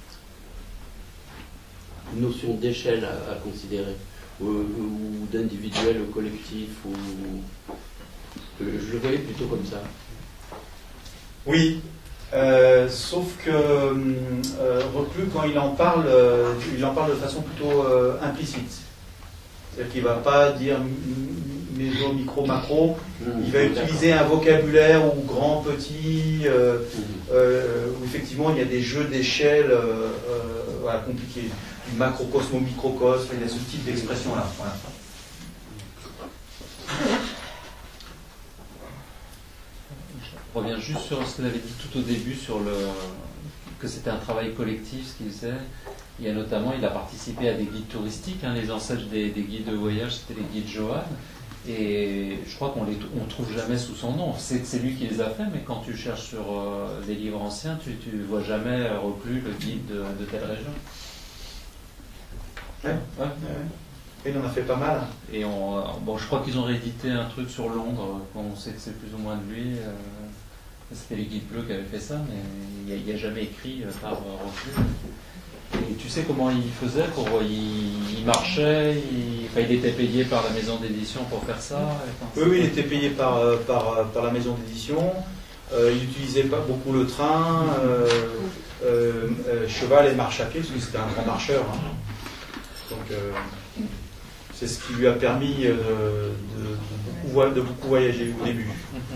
G: notion d'échelle à considérer, ou d'individuel au collectif, ou je le voyais plutôt comme ça.
B: Oui, sauf que Reclus, quand il en parle de façon plutôt implicite. C'est-à-dire qu'il ne va pas dire méso, micro, macro. Il va utiliser un vocabulaire ou grand, petit, où effectivement il y a des jeux d'échelle voilà, compliqués. Macrocosme, microcosme, il y a ce type d'expression-là. Voilà.
A: Je reviens juste sur ce que vous avez dit tout au début, sur que c'était un travail collectif, ce qu'il faisait. Il a participé à des guides touristiques, hein, les ancêtres des guides de voyage, c'était les guides Johan, et je crois qu'on ne trouve jamais sous son nom. C'est lui qui les a fait, mais quand tu cherches sur des livres anciens, tu ne vois jamais Reclus, le guide de telle région.
B: Ouais. Et il en a fait pas mal.
A: Et je crois qu'ils ont réédité un truc sur Londres, on sait que c'est plus ou moins de lui. C'était les guides bleus qui avaient fait ça, mais il n'y a jamais écrit par Reclus. Et tu sais comment il faisait il marchait, il était payé par la maison d'édition pour faire ça.
B: Oui, il était payé par la maison d'édition. Il n'utilisait pas beaucoup le train, cheval et marche à pied, parce que c'était un grand marcheur. Hein. Donc c'est ce qui lui a permis de beaucoup voyager au début.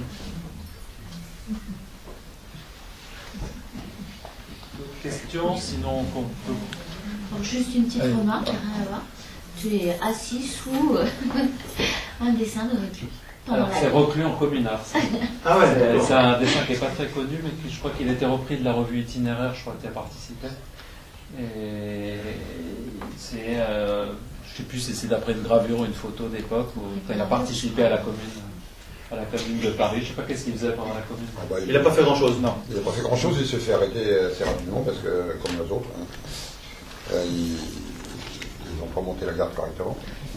A: Questions, sinon on peut...
H: Donc, juste une petite remarque, rien à voir. Tu es assis sous un dessin de Reclus.
A: Alors c'est Reclus en communard.
B: Ah ouais,
A: c'est un dessin qui n'est pas très connu, mais qui, je crois qu'il a été repris de la revue Itinéraire, je crois que tu as participé. Et c'est, je ne sais plus si c'est d'après une gravure ou une photo d'époque, où il a participé à la commune de Paris. Je ne sais pas qu'est-ce qu'il faisait pendant la commune.
B: Il n'a pas fait grand-chose, non.
D: Il n'a pas fait grand-chose, il se fait arrêter assez rapidement, parce que, comme les autres, ils n'ont pas monté la garde correctement.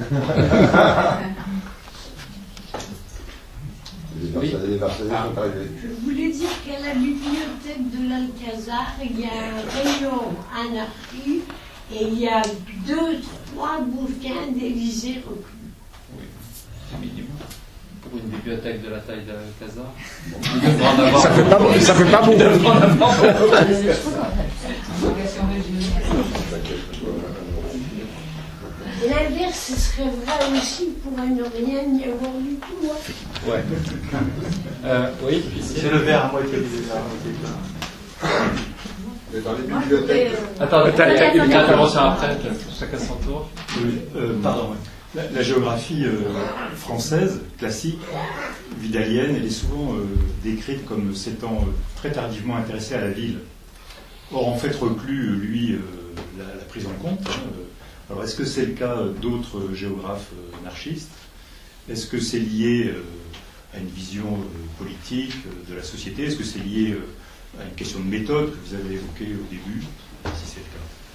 D: Les Versaillais sont arrivés.
I: Je voulais dire qu'à la bibliothèque de l'Alcazar, il y a un rayon anarchie et il y a 2-3 bouquins d'Élisée Reclus.
A: Oui, c'est minimum. Pour une bibliothèque de la taille d'Alcazar.
J: Ça fait pas beaucoup.
I: Et l'inverse, ce serait vrai aussi pour ne rien y avoir du tout. Hein.
A: Ouais. Oui,
B: c'est le verre à moitié plein.
D: Mais dans les bibliothèques.
A: Attends, il y a une intervention après, chacun son tour.
K: Pardon. La géographie française, classique, vidalienne, elle est souvent décrite comme s'étant très tardivement intéressée à la ville. Or, en fait, Reclus, lui, l'a prise en compte. Alors, est-ce que c'est le cas d'autres géographes anarchistes? Est-ce que c'est lié à une vision politique de la société? Est-ce que c'est lié à une question de méthode que vous avez évoquée au début, si c'est le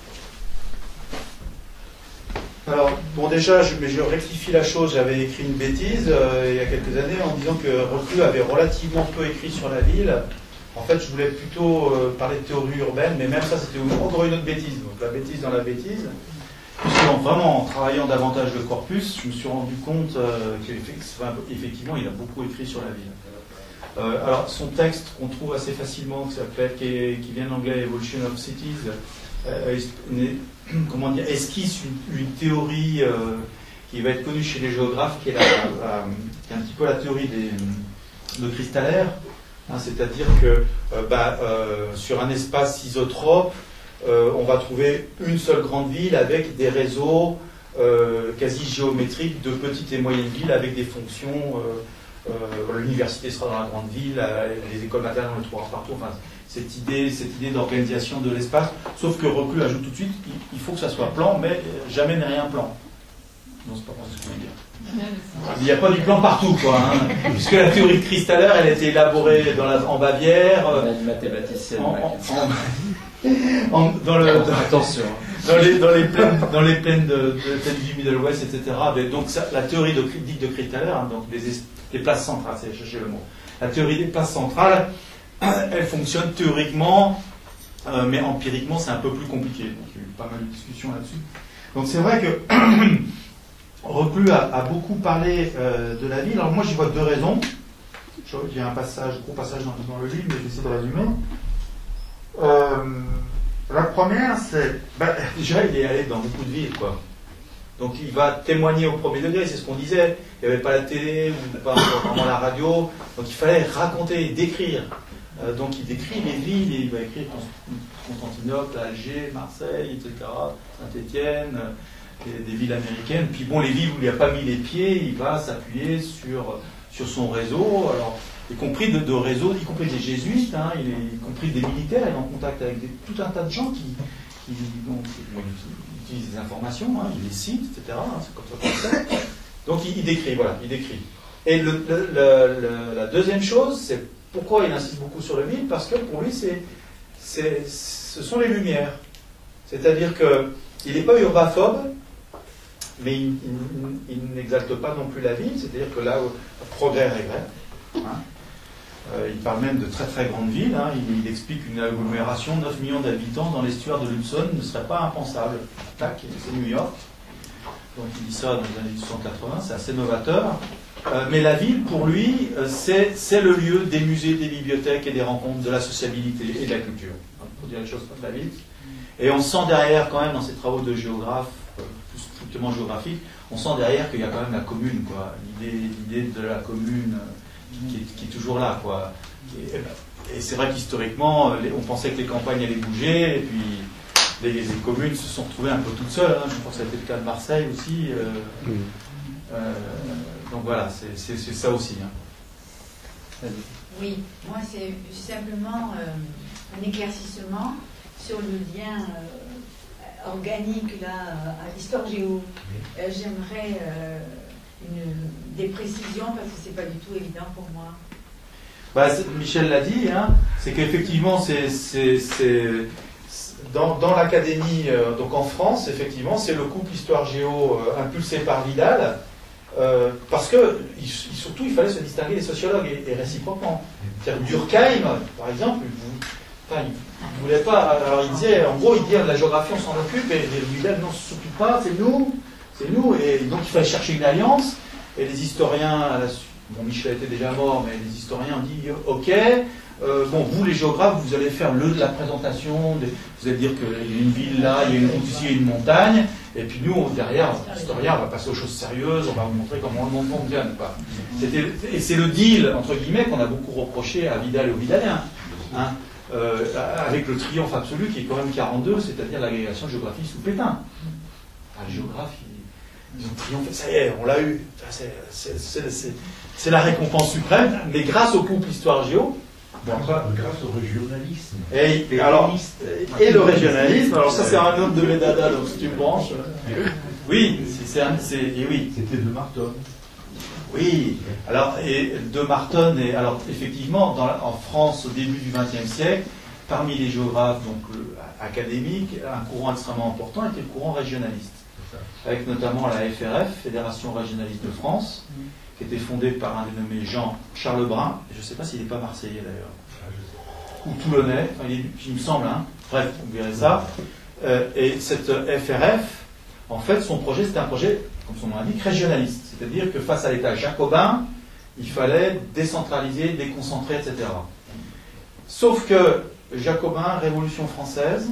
K: cas?
B: Alors, bon, déjà, je rectifie la chose. J'avais écrit une bêtise il y a quelques années en disant que Reclus avait relativement peu écrit sur la ville. En fait, je voulais plutôt parler de théorie urbaine, mais même ça, c'était encore une autre bêtise. Donc la bêtise dans la bêtise. Puisque vraiment, en travaillant davantage le corpus, je me suis rendu compte qu'effectivement, il a beaucoup écrit sur la ville. Alors, son texte qu'on trouve assez facilement, qui vient d'anglais, Evolution of Cities, comment dire, esquisse une théorie qui va être connue chez les géographes, qui est un petit peu la théorie de Kristaller, hein, c'est-à-dire que sur un espace isotrope, on va trouver une seule grande ville avec des réseaux quasi géométriques de petites et moyennes villes avec des fonctions. L'université sera dans la grande ville, les écoles maternelles on les trouvera partout. Enfin, cette idée d'organisation de l'espace. Sauf que Reclus ajoute tout de suite, il faut que ça soit plan, mais jamais n'est rien plan. Non, c'est pas ce que je veux dire. Il n'y a pas du plan partout, quoi. Hein, puisque la théorie de Kristaller, elle a été élaborée en Bavière.
A: Mathématicienne.
B: Attention. Dans les plaines du Middle West, etc. Donc la théorie dite de Kristaller, hein, donc des places centrales, c'est chercher le mot. La théorie des places centrales, elle fonctionne théoriquement, mais empiriquement, c'est un peu plus compliqué. Donc il y a eu pas mal de discussions là-dessus. Donc c'est vrai que Reclus a beaucoup parlé de la ville. Alors moi j'y vois deux raisons. Il y a un gros passage dans le livre, mais je vais essayer de résumer. La première, c'est déjà il est allé dans beaucoup de villes, quoi. Donc il va témoigner au premier degré, c'est ce qu'on disait. Il n'y avait pas la télé ou pas vraiment la radio, donc il fallait raconter, décrire. Donc il décrit les villes, et il va écrire Constantinople, Alger, Marseille, etc., Saint-Étienne, des villes américaines. Puis bon, les villes où il n'a pas mis les pieds, il va s'appuyer sur son réseau. Alors, y compris de réseaux, y compris des jésuites, hein, y compris des militaires, il est en contact avec tout un tas de gens qui utilisent des informations, hein, il les cite, etc. Hein, c'est comme ça qu'on fait. Donc il décrit, voilà, il décrit. Et la deuxième chose, c'est pourquoi il insiste beaucoup sur le vide, parce que pour lui, ce sont les lumières. C'est-à-dire qu'il n'est pas urbaphobe, mais il n'exalte pas non plus la ville, c'est-à-dire que là, progrès régresse. Hein. Il parle même de très très grandes villes. Hein. Il explique une agglomération de 9 millions d'habitants dans l'estuaire de l'Hudson ne serait pas impensable. Tac, c'est New York. Donc il dit ça dans les années 1880, c'est assez novateur. Mais la ville, pour lui, c'est le lieu des musées, des bibliothèques et des rencontres, de la sociabilité et de la culture. Pour dire les choses comme la ville. Et on sent derrière, quand même, dans ses travaux de géographe, plus strictement géographique, on sent derrière qu'il y a quand même la commune, quoi. L'idée de la commune qui est toujours là, quoi. Et c'est vrai qu'historiquement, on pensait que les campagnes allaient bouger, et puis les communes se sont retrouvées un peu toutes seules. Hein. Je pense que ça a été le cas de Marseille aussi. Donc voilà, c'est ça aussi. Hein.
J: Oui, moi c'est simplement un éclaircissement sur le lien organique là, à l'histoire géo. J'aimerais des précisions parce que c'est pas du tout évident pour moi.
B: Michel l'a dit, hein, c'est qu'effectivement dans l'académie, donc en France, effectivement, c'est le couple histoire-géo impulsé par Vidal, parce que surtout il fallait se distinguer des sociologues et réciproquement. C'est-à-dire Durkheim, par exemple, il voulait pas. Alors il disait, en gros, il dit la géographie on s'en occupe, et Vidal non, surtout pas, c'est nous, et donc il fallait chercher une alliance, et les historiens, bon, Michel était déjà mort, mais les historiens ont dit ok, vous les géographes, vous allez faire de la présentation, vous allez dire qu'il y a une ville là, il y a une route ici, il y a une montagne, et puis nous, derrière, l'historien, on va passer aux choses sérieuses, on va vous montrer comment le monde fonctionne. Et c'est le deal, entre guillemets, qu'on a beaucoup reproché à Vidal et aux Vidaliens. Hein, avec le triomphe absolu qui est quand même 42, c'est-à-dire l'agrégation de géographie sous Pétain. Les géographes, ils ont triomphé, ça y est, on l'a eu. C'est la récompense suprême, mais grâce au couple histoire-géo.
C: Grâce au régionalisme.
B: Et le régionalisme, alors ça c'est un autre de mes dada, donc si tu me branches. Oui, oui.
C: C'était de Marton.
B: Oui, alors, et de Marton, alors effectivement, en France, au début du XXe siècle, parmi les géographes académiques, un courant extrêmement important était le courant régionaliste. Avec notamment la FRF, Fédération Régionaliste de France, qui était fondée par un dénommé Jean-Charles Brun, je ne sais pas s'il n'est pas marseillais d'ailleurs. ou toulonnais, enfin, il me semble, hein. Bref, vous verrez ça. Et cette FRF, en fait, son projet, c'était un projet, comme son nom l'indique, régionaliste. C'est-à-dire que face à l'État jacobin, il fallait décentraliser, déconcentrer, etc. Sauf que jacobin, Révolution française,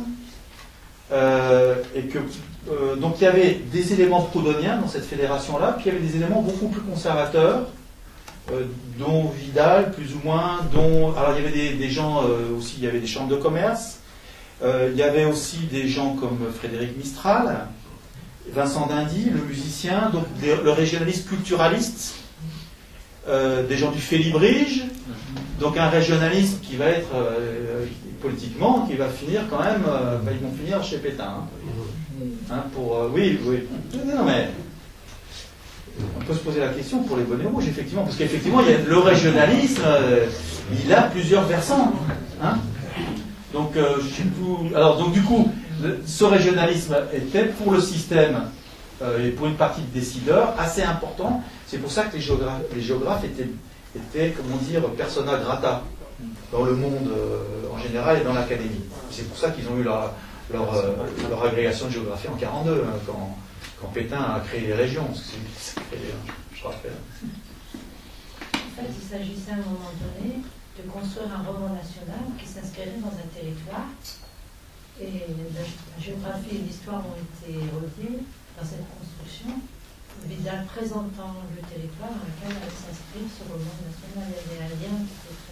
B: et que donc il y avait des éléments proudhoniens dans cette fédération-là, puis il y avait des éléments beaucoup plus conservateurs, dont Vidal, plus ou moins, alors il y avait des gens aussi, il y avait des chambres de commerce, il y avait aussi des gens comme Frédéric Mistral, Vincent Dindy, le musicien, donc le régionaliste culturaliste, des gens du Félibrige, donc un régionalisme qui va être politiquement, qui va finir quand même, ils vont finir chez Pétain. Oui. Non, mais on peut se poser la question pour les bonnets rouges, effectivement, parce qu'effectivement, il y a le régionalisme, il a plusieurs versants. Hein. Donc, donc, du coup, ce régionalisme était pour le système et pour une partie de décideurs assez important. C'est pour ça que les géographes étaient, comment dire, persona grata dans le monde en général et dans l'académie. C'est pour ça qu'ils ont eu leur agrégation de géographie en 1942, hein, quand Pétain a créé les régions. Parce que c'est je rappelle.
F: En fait, il s'agissait à un moment donné de construire un roman national qui s'inscrirait dans un territoire. Et la géographie et l'histoire ont été reliées dans cette construction. Vidal présentant le territoire dans lequel allait s'inscrire ce roman national. Il y avait un lien qui était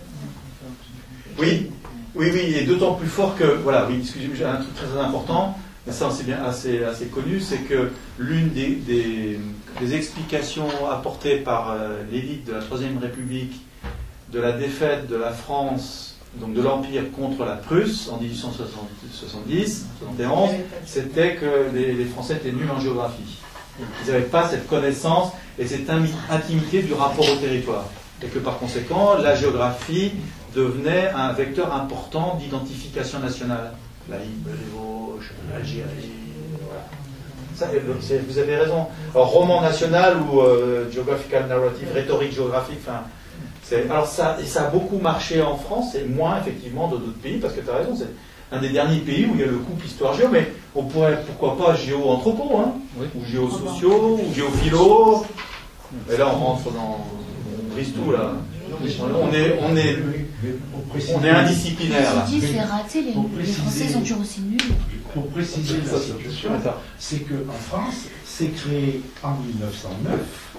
F: très
B: Oui, et d'autant plus fort que, voilà, oui, excusez-moi, j'ai un truc très important, mais ça c'est bien assez connu, c'est que l'une des explications apportées par l'élite de la Troisième République de la défaite de la France, donc de l'Empire contre la Prusse en 1870-71, c'était que les Français étaient nuls en géographie. Ils n'avaient pas cette connaissance et cette intimité du rapport au territoire. Et que par conséquent, la géographie devenait un vecteur important d'identification nationale. La Libre, les Vosges, l'Algérie, voilà. Ça, vous avez raison. Alors, roman national ou geographical narrative, rhétorique géographique, enfin, alors ça a beaucoup marché en France et moins effectivement dans d'autres pays, parce que tu as raison, c'est un des derniers pays où il y a le couple histoire-géo, mais on pourrait, pourquoi pas, géo-anthropo, hein, oui. Ou géo-sociaux, ou géo-philo. Et là, on rentre dans... On brise tout, là. On est indisciplinaire, là.
H: C'est raté, les Français sont toujours aussi nuls.
C: Pour préciser la situation, c'est qu'en France, c'est créé en 1909.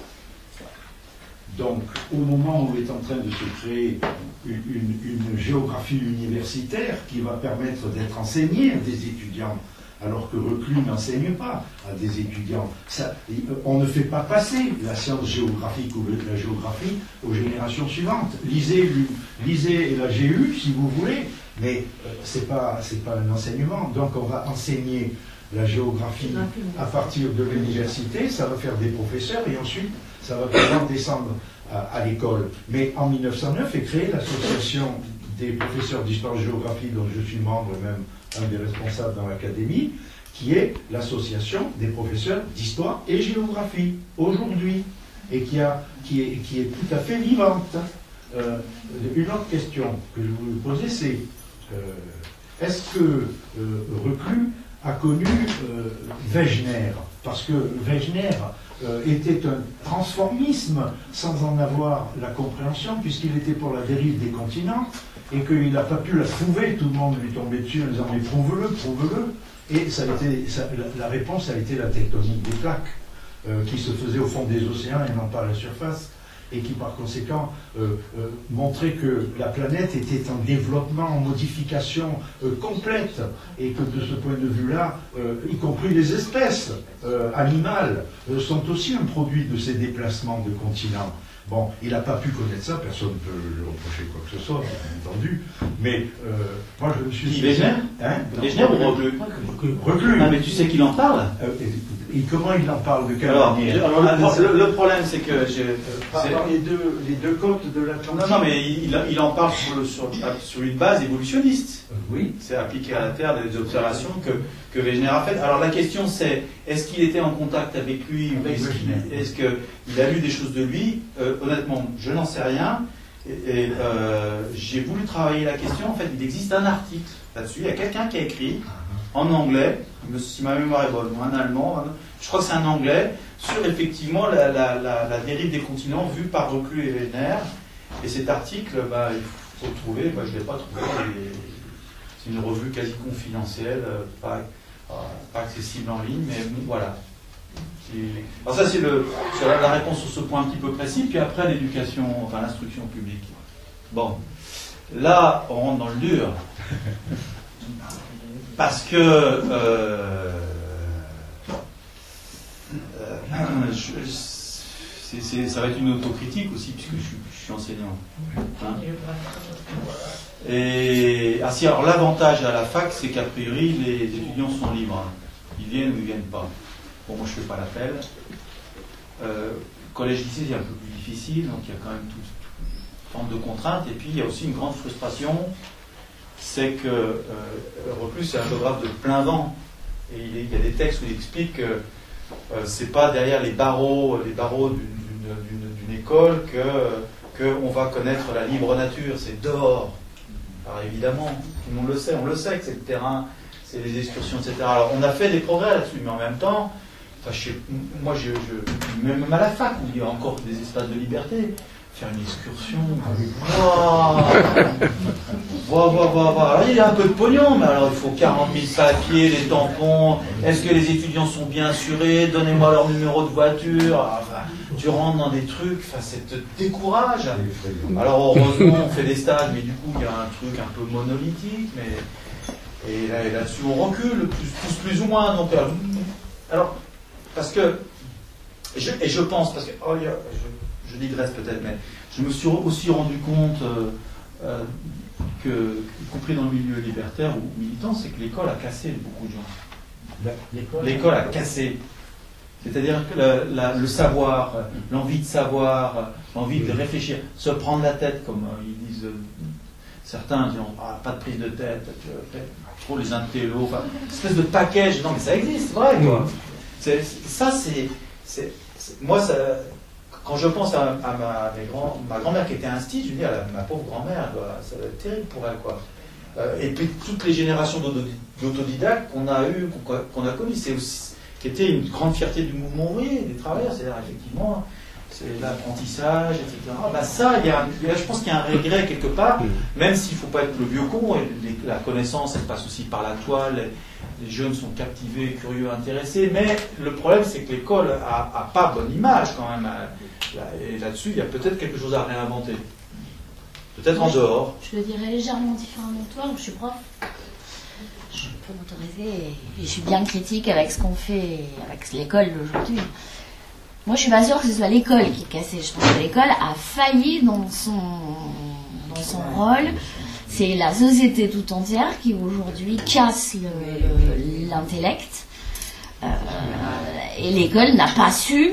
C: Donc, au moment où est en train de se créer une géographie universitaire qui va permettre d'être enseignée à des étudiants, alors que Reclus n'enseigne pas à des étudiants. On ne fait pas passer la science géographique ou la géographie aux générations suivantes. Lisez la GU, si vous voulez, mais c'est pas un enseignement. Donc, on va enseigner la géographie à partir de l'université, ça va faire des professeurs, et ensuite, ça va vraiment descendre à l'école. Mais en 1909 est créée l'association des professeurs d'histoire-géographie, dont je suis membre et même un des responsables dans l'académie, qui est l'association des professeurs d'histoire et géographie, aujourd'hui, et qui est tout à fait vivante. Une autre question que je voulais poser, c'est est-ce que Reclus a connu Wegener? Parce que Wegener était un transformisme sans en avoir la compréhension, puisqu'il était pour la dérive des continents, et qu'il n'a pas pu la trouver, tout le monde lui tombait dessus en disant mais prouve-le, et la réponse a été la tectonique des plaques, qui se faisait au fond des océans et non pas à la surface, et qui par conséquent montrait que la planète était en développement, en modification complète, et que de ce point de vue-là, y compris les espèces animales, sont aussi un produit de ces déplacements de continents. Bon, il n'a pas pu connaître ça, personne ne peut lui reprocher quoi que ce soit, bien entendu, mais moi je me suis...
B: Wegener ou Reclus?
C: Reclus.
B: Ah, mais tu sais qu'il en parle
C: et comment il en parle? De quelle manière?
B: Alors le problème, c'est que...
C: Dans les deux côtes de l'Atlantique.
B: Non, mais il en parle sur une base évolutionniste.
C: Oui.
B: C'est appliqué à la Terre des observations que Wegener a faites. Alors la question c'est, est-ce qu'il était en contact avec lui, ou est-ce qu'il a lu des choses de lui? Honnêtement, je n'en sais rien. j'ai voulu travailler la question. En fait, il existe un article là-dessus. Il y a quelqu'un qui a écrit en anglais, si ma mémoire est bonne, ou un allemand, je crois que c'est un anglais, sur effectivement la dérive des continents vue par Reclus et Wegener. Et cet article, il faut le trouver. Je ne l'ai pas trouvé. C'est une revue quasi confidentielle, pas accessible en ligne, mais bon, voilà. Alors ça, c'est la réponse sur ce point un petit peu précis. Puis après, l'éducation, enfin l'instruction publique. Bon, là, on rentre dans le dur. Parce que ça va être une autocritique aussi, puisque je suis enseignant. Hein. Alors l'avantage à la fac, c'est qu'a priori, les étudiants sont libres. Ils viennent ou ils ne viennent pas. Bon, moi je ne fais pas l'appel. Collège-lycée, c'est un peu plus difficile, donc il y a quand même toute forme de contraintes. Et puis il y a aussi une grande frustration, c'est que Reclus c'est un géographe de plein vent. Et il y a des textes où il explique que c'est pas derrière les barreaux d'une école qu'on va connaître la libre nature, c'est dehors. Alors évidemment, tout le monde le sait, on le sait que c'est le terrain, c'est les excursions, etc. Alors on a fait des progrès là-dessus, mais en même temps, même à la fac, où il y a encore des espaces de liberté, faire une excursion, alors il y a un peu de pognon, mais alors il faut 40 000 papiers, les tampons, est-ce que les étudiants sont bien assurés, donnez-moi leur numéro de voiture, enfin, tu rentres dans des trucs, enfin, ça te décourage. Alors heureusement on fait des stages, mais du coup il y a un truc un peu monolithique, et là-dessus on recule, tous plus ou moins, donc alors, parce que, je pense, parce que, je digresse peut-être, mais je me suis aussi rendu compte que, y compris dans le milieu libertaire ou militant, c'est que l'école a cassé beaucoup de gens. L'école a cassé. C'est-à-dire que le savoir, l'envie de savoir, l'envie de réfléchir, se prendre la tête, comme ils disent certains, disent pas de prise de tête, trop les intellos, enfin, une espèce de package. Non, mais ça existe, c'est vrai, quoi. Moi, quand je pense à ma grand-mère qui était instite, je me dis, ma pauvre grand-mère, ça va être terrible pour elle, quoi. Et puis toutes les générations d'autodidactes qu'on a connues, qui était une grande fierté du mouvement ouvrier, des travailleurs, c'est-à-dire effectivement, c'est l'apprentissage, etc. Ça, je pense qu'il y a un regret quelque part, même s'il ne faut pas être le vieux con, et la connaissance, elle passe aussi par la toile, les jeunes sont captivés, curieux, intéressés, mais le problème, c'est que l'école a pas bonne image quand même. Et là-dessus, il y a peut-être quelque chose à réinventer. Peut-être en dehors.
H: Je le dirais légèrement différemment de toi, je suis prof. Je peux m'autoriser, et je suis bien critique avec ce qu'on fait avec l'école d'aujourd'hui. Moi, je suis pas sûre que ce soit l'école qui est cassée. Je pense que l'école a failli dans son rôle. C'est la société tout entière qui aujourd'hui casse l'intellect. Et l'école n'a pas su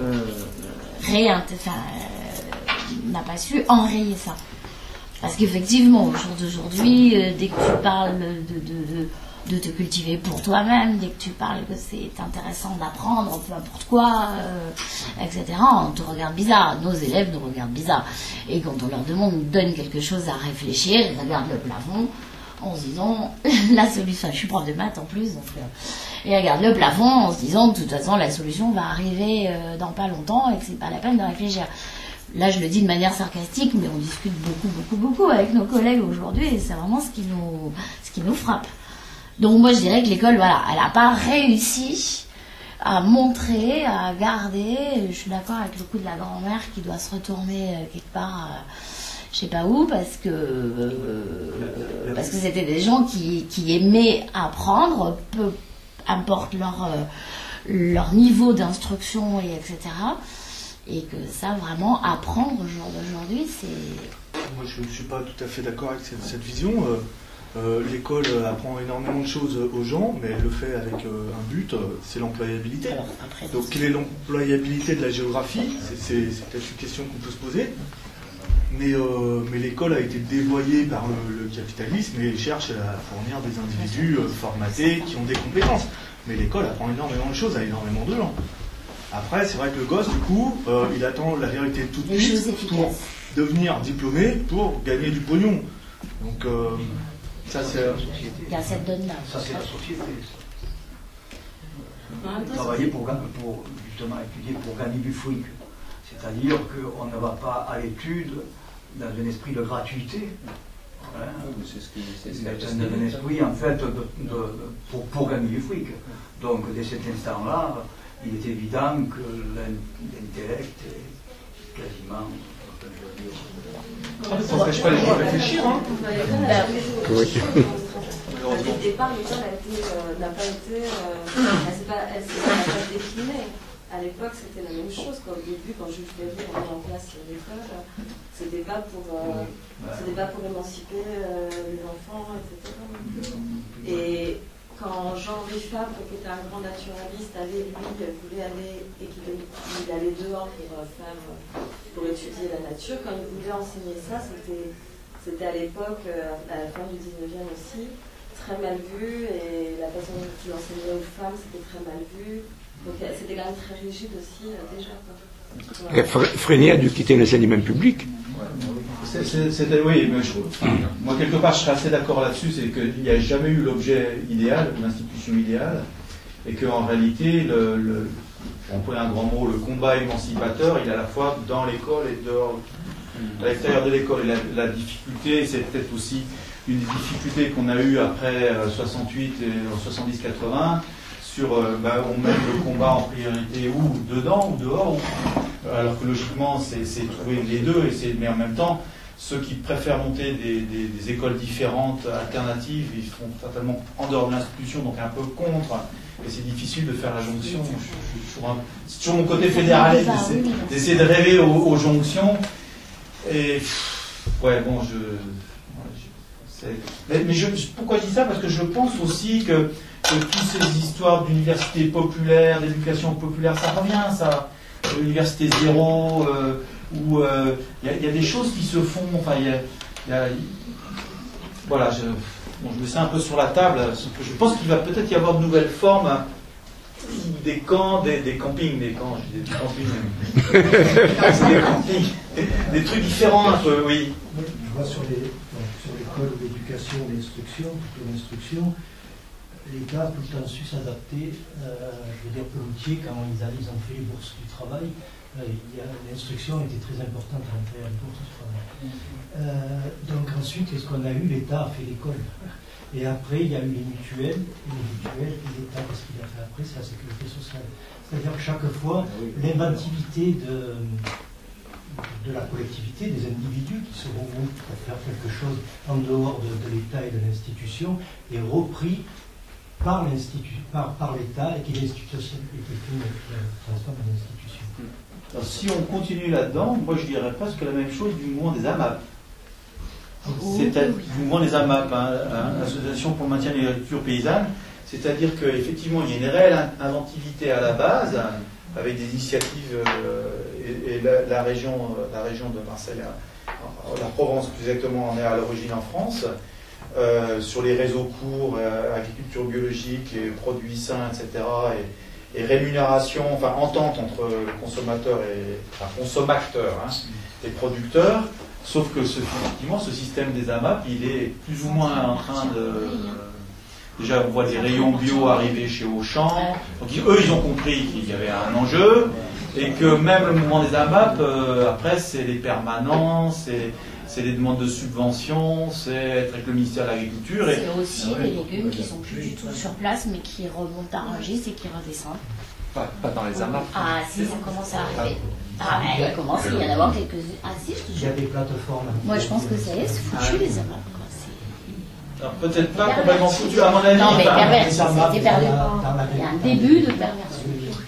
H: n'a pas su enrayer ça. Parce qu'effectivement, au jour d'aujourd'hui, dès que tu parles de te cultiver pour toi-même, dès que tu parles que c'est intéressant d'apprendre, peu importe quoi, etc., on te regarde bizarre. Nos élèves nous regardent bizarre. Et quand on leur donne quelque chose à réfléchir, ils regardent le plafond en se disant la solution. Je suis prof de maths en plus, donc ils regardent le plafond en se disant de toute façon la solution va arriver dans pas longtemps et que c'est pas la peine de réfléchir. Là, je le dis de manière sarcastique, mais on discute beaucoup avec nos collègues aujourd'hui, et c'est vraiment ce qui nous frappe. Donc moi, je dirais que l'école, voilà, elle n'a pas réussi à montrer, à garder. Je suis d'accord avec le coup de la grand-mère qui doit se retourner quelque part, je sais pas où, parce que c'était des gens qui aimaient apprendre, peu importe leur niveau d'instruction et etc. Et que ça, vraiment, apprendre au jour d'aujourd'hui, c'est...
L: Moi, je ne suis pas tout à fait d'accord avec cette vision. L'école apprend énormément de choses aux gens, mais elle le fait avec un but, c'est l'employabilité. Donc, quelle est l'employabilité de la géographie ? C'est peut-être une question qu'on peut se poser. Mais l'école a été dévoyée par le capitalisme et cherche à fournir des individus formatés qui ont des compétences. Mais l'école apprend énormément de choses à énormément de gens. Après, c'est vrai que le gosse, du coup, il attend la vérité tout de suite pour devenir diplômé, pour gagner du pognon. Donc, ça c'est...
H: Il y a cette donne-là.
M: Ça c'est la société. Travailler pour justement étudier pour gagner du fric. C'est-à-dire qu'on ne va pas à l'étude dans un esprit de gratuité. Hein. C'est un esprit en fait pour gagner du fric. Donc dès cet instant-là, il est évident que l'intellect est quasiment...
L: Ça n'empêche pas les gens de réfléchir, hein.
E: Oui. Au départ, l'école n'a pas été... elle s'est pas déclinée. À l'époque, c'était la même chose. Au début, quand Jules Ferry a mis en place l'école, c'était pas pour émanciper les enfants, etc. Et quand Jean-Henri Fabre, qui était un grand naturaliste, voulait aller et qu'il allait dehors pour étudier la nature, quand il voulait enseigner ça, c'était à l'époque, à la fin du 19e aussi, très mal vu, et la façon dont il enseignait aux femmes, c'était très mal vu. Donc c'était quand même très rigide aussi déjà.
N: Freinet a dû quitter l'enseignement public.
B: Oui, mais moi quelque part je serais assez d'accord là-dessus, c'est qu'il n'y a jamais eu l'objet idéal, l'institution idéale, et qu'en réalité, on pourrait un grand mot, le combat émancipateur, il est à la fois dans l'école et dehors, à l'extérieur de l'école. Et la difficulté, c'est peut-être aussi une des difficultés qu'on a eues après 68 et 70-80, on met le combat en priorité ou dedans ou dehors, alors que logiquement c'est trouver les deux, mais en même temps ceux qui préfèrent monter des écoles différentes, alternatives, ils font totalement en dehors de l'institution, donc un peu contre, et c'est difficile de faire la jonction. C'est toujours mon côté fédéraliste d'essayer de rêver aux jonctions, et pourquoi je dis ça? Parce que je pense aussi que toutes ces histoires d'université populaire, d'éducation populaire, ça revient, ça. L'université zéro, où il y a des choses qui se font. Enfin, voilà, je mets ça un peu sur la table. Je pense qu'il va peut-être y avoir de nouvelles formes, des camps, des campings, des campings, des trucs différents un peu, oui.
O: Je vois sur l'école d'éducation, l'instruction, l'État a tout le temps su s'adapter. Je veux dire, Pelletier, quand ils ont fait les bourses du travail, l'instruction était très importante à l'entrée à la bourse du travail. Donc ensuite, qu'est-ce qu'on a eu? L'État a fait l'école. Et après, il y a eu les mutuelles. Et l'État, qu'est-ce qu'il a fait après? C'est la sécurité sociale. C'est-à-dire que chaque fois, l'inventivité de la collectivité, des individus qui se regroupent pour faire quelque chose en dehors de l'État et de l'institution, est repris par l'État et qui l'institution transforme en institution.
B: Alors, si on continue là-dedans, moi je dirais presque la même chose du mouvement des AMAP. C'est-à-dire du mouvement des AMAP, Association pour le maintien de l'agriculture paysanne, c'est-à-dire qu'effectivement il y a une réelle inventivité à la base, avec des initiatives, et la région de Marseille, la Provence plus exactement, en est à l'origine en France. Sur les réseaux courts, agriculture biologique, et produits sains, etc., et rémunération, enfin entente entre le consommateur et producteur, sauf que effectivement ce système des AMAP, il est plus ou moins en train de... Déjà on voit des rayons bio arriver chez Auchan, donc eux ils ont compris qu'il y avait un enjeu, et que même le mouvement des AMAP, après c'est les permanents, c'est les demandes de subventions, c'est être avec le ministère de l'Agriculture.
H: C'est aussi des légumes qui ne sont plus du tout sur place, mais qui remontent à Rungis et qui redescendent.
A: Pas dans les AMAP.
H: Ah si, ça commence à arriver. Il a commencé, il y en a avoir quelques-unes. Ah si, je te jure.
O: Il y a des plateformes.
H: Moi je pense que ça y est, c'est foutu les AMAP.
B: Alors peut-être pas complètement foutu à mon avis.
H: Non mais pervers, c'était perdu. Il y a un début de perversion.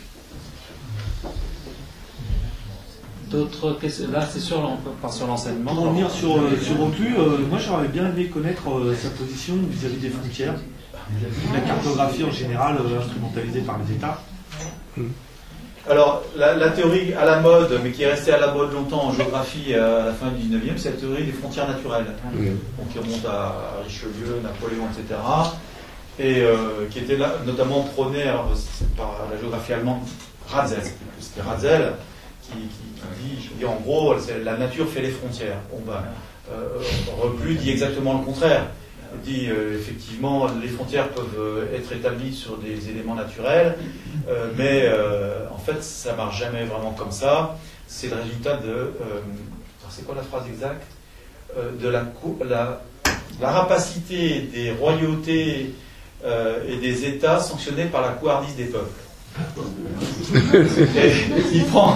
A: D'autres questions? Là, c'est sûr, on part sur l'enseignement.
L: Pour revenir sur Reclus, moi j'aurais bien aimé connaître sa position vis-à-vis des frontières, la cartographie en général instrumentalisée par les États.
B: Alors, la théorie à la mode, mais qui est restée à la mode longtemps en géographie à la fin du 19e, c'est la théorie des frontières naturelles, donc qui remonte à Richelieu, Napoléon, etc., et qui était là, notamment prônée par la géographie allemande Ratzel, c'était Ratzel qui dit en gros, la nature fait les frontières. Bon, Reclus dit exactement le contraire. Il dit effectivement les frontières peuvent être établies sur des éléments naturels, mais en fait ça marche jamais vraiment comme ça. C'est le résultat de c'est quoi la phrase exacte, de la rapacité des royautés et des États sanctionnés par la couardise des peuples. Il prend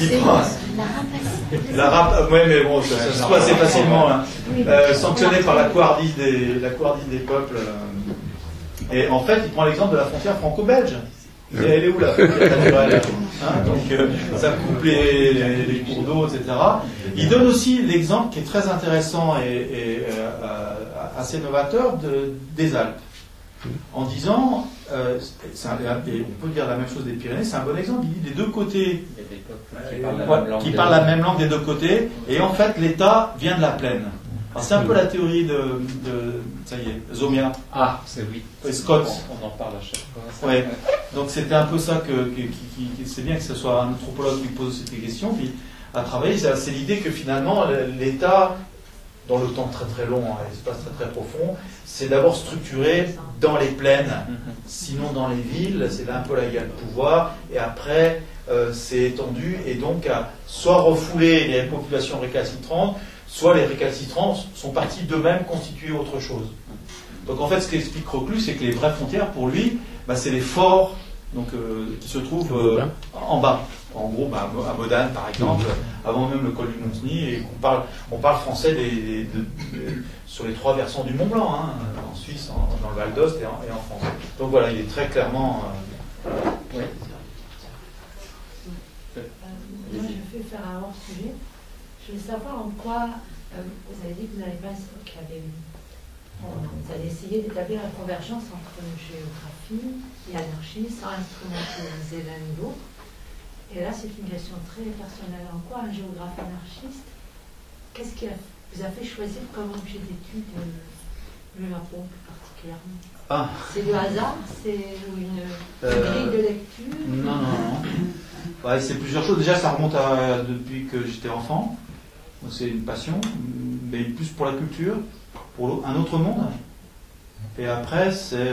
B: ouais, mais bon, ça se trouve assez facilement, hein. Sanctionné par la couardise des peuples. Et en fait, il prend l'exemple de la frontière franco-belge. Et elle est où la frontière naturelle, hein? Donc, ça coupe les cours d'eau, etc. Il donne aussi l'exemple qui est très intéressant et assez novateur des Alpes. En disant, et on peut dire la même chose des Pyrénées, c'est un bon exemple, il dit des deux côtés qui parlent la même langue des deux côtés, et en fait l'État vient de la plaine. Alors c'est un peu la théorie de ça y est, Zomia.
A: Ah, c'est oui.
B: Scott.
A: On en parle à chaque fois.
B: Ouais. Donc c'était un peu ça c'est bien que ce soit un anthropologue qui pose cette question, puis à travailler, c'est l'idée que finalement l'État, dans le temps très très long, un espace très très profond, c'est d'abord structuré dans les plaines, sinon dans les villes, c'est là un peu là il y a le pouvoir, et après c'est étendu, et donc à soit refouler les populations récalcitrantes, soit les récalcitrants sont partis d'eux-mêmes constituer autre chose. Donc en fait, ce qu'explique Reclus, c'est que les vraies frontières pour lui, c'est les forts donc, qui se trouvent en bas. En gros, à Modane, par exemple, avant même le col du Monteny, et on parle français sur les trois versants du Mont Blanc, hein, en Suisse, dans le Val d'Ost et en France. Donc voilà, il est très clairement.
F: Moi, je vais faire un hors-sujet. Je veux savoir en quoi vous avez dit que vous n'avez pas vous allez essayer d'établir la convergence entre géographie et anarchie sans instrumentaliser l'un ou l'autre. Et là, c'est une question très personnelle. En quoi un géographe anarchiste, qu'est-ce qui vous a fait choisir comme objet d'étude le Japon plus particulièrement? C'est le hasard? C'est une grille de lecture?
B: Non. C'est plusieurs choses. Déjà, ça remonte depuis que j'étais enfant. Donc, c'est une passion, mais plus pour la culture, pour un autre monde. Et après, c'est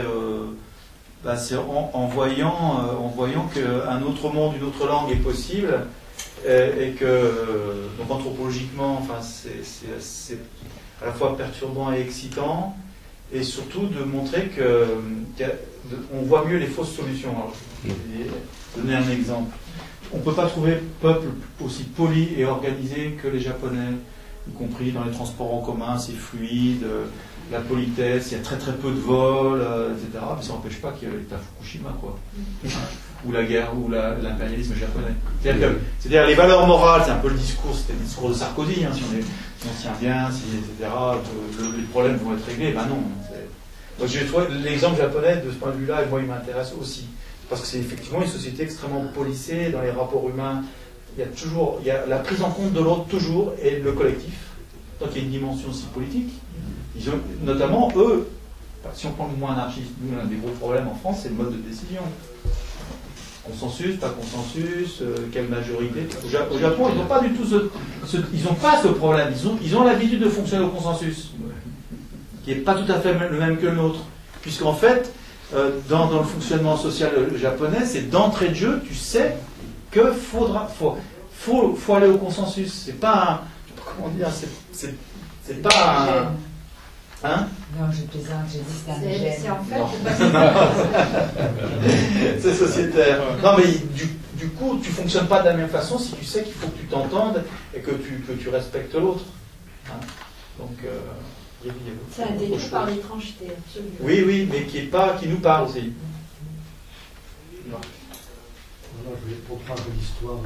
B: en voyant qu'un autre monde, une autre langue est possible, et que, donc anthropologiquement, c'est à la fois perturbant et excitant, et surtout de montrer qu'on voit mieux les fausses solutions. Alors, je vais donner un exemple. On ne peut pas trouver peuple aussi poli et organisé que les Japonais, y compris dans les transports en commun, c'est fluide, la politesse, il y a très très peu de vols, etc. Mais ça n'empêche pas qu'il y ait l'État Fukushima, quoi. Ou la guerre, ou l'impérialisme japonais. C'est-à-dire les valeurs morales, c'est un peu c'était le discours de Sarkozy, hein, si on tient bien, etc., les problèmes vont être réglés. Ben non. Donc j'ai trouvé l'exemple japonais de ce point de vue-là, et moi il m'intéresse aussi. Parce que c'est effectivement une société extrêmement policée dans les rapports humains. Il y a la prise en compte de l'autre toujours, et le collectif. Donc il y a une dimension aussi politique. Notamment, eux, si on prend le mouvement anarchiste, nous, l'un des gros problèmes en France, c'est le mode de décision. Consensus, pas consensus, quelle majorité. Au Japon, ils n'ont pas du tout ils n'ont pas ce problème. Ils ont l'habitude de fonctionner au consensus, qui n'est pas tout à fait le même que le nôtre. Puisqu'en fait, dans le fonctionnement social japonais, c'est d'entrée de jeu, tu sais que faut aller au consensus. C'est pas comment dire, c'est pas un.
P: Non, je plaisante, j'ai dit que c'était un
J: c'est en fait.
B: C'est sociétaire. Non, mais du coup, tu fonctionnes pas de la même façon si tu sais qu'il faut que tu t'entendes et que tu respectes l'autre. Hein? Donc.
J: C'est un délit par l'étrangeté, absolument.
B: Oui, mais qui nous parle aussi.
O: Voilà, je voulais reprendre l'histoire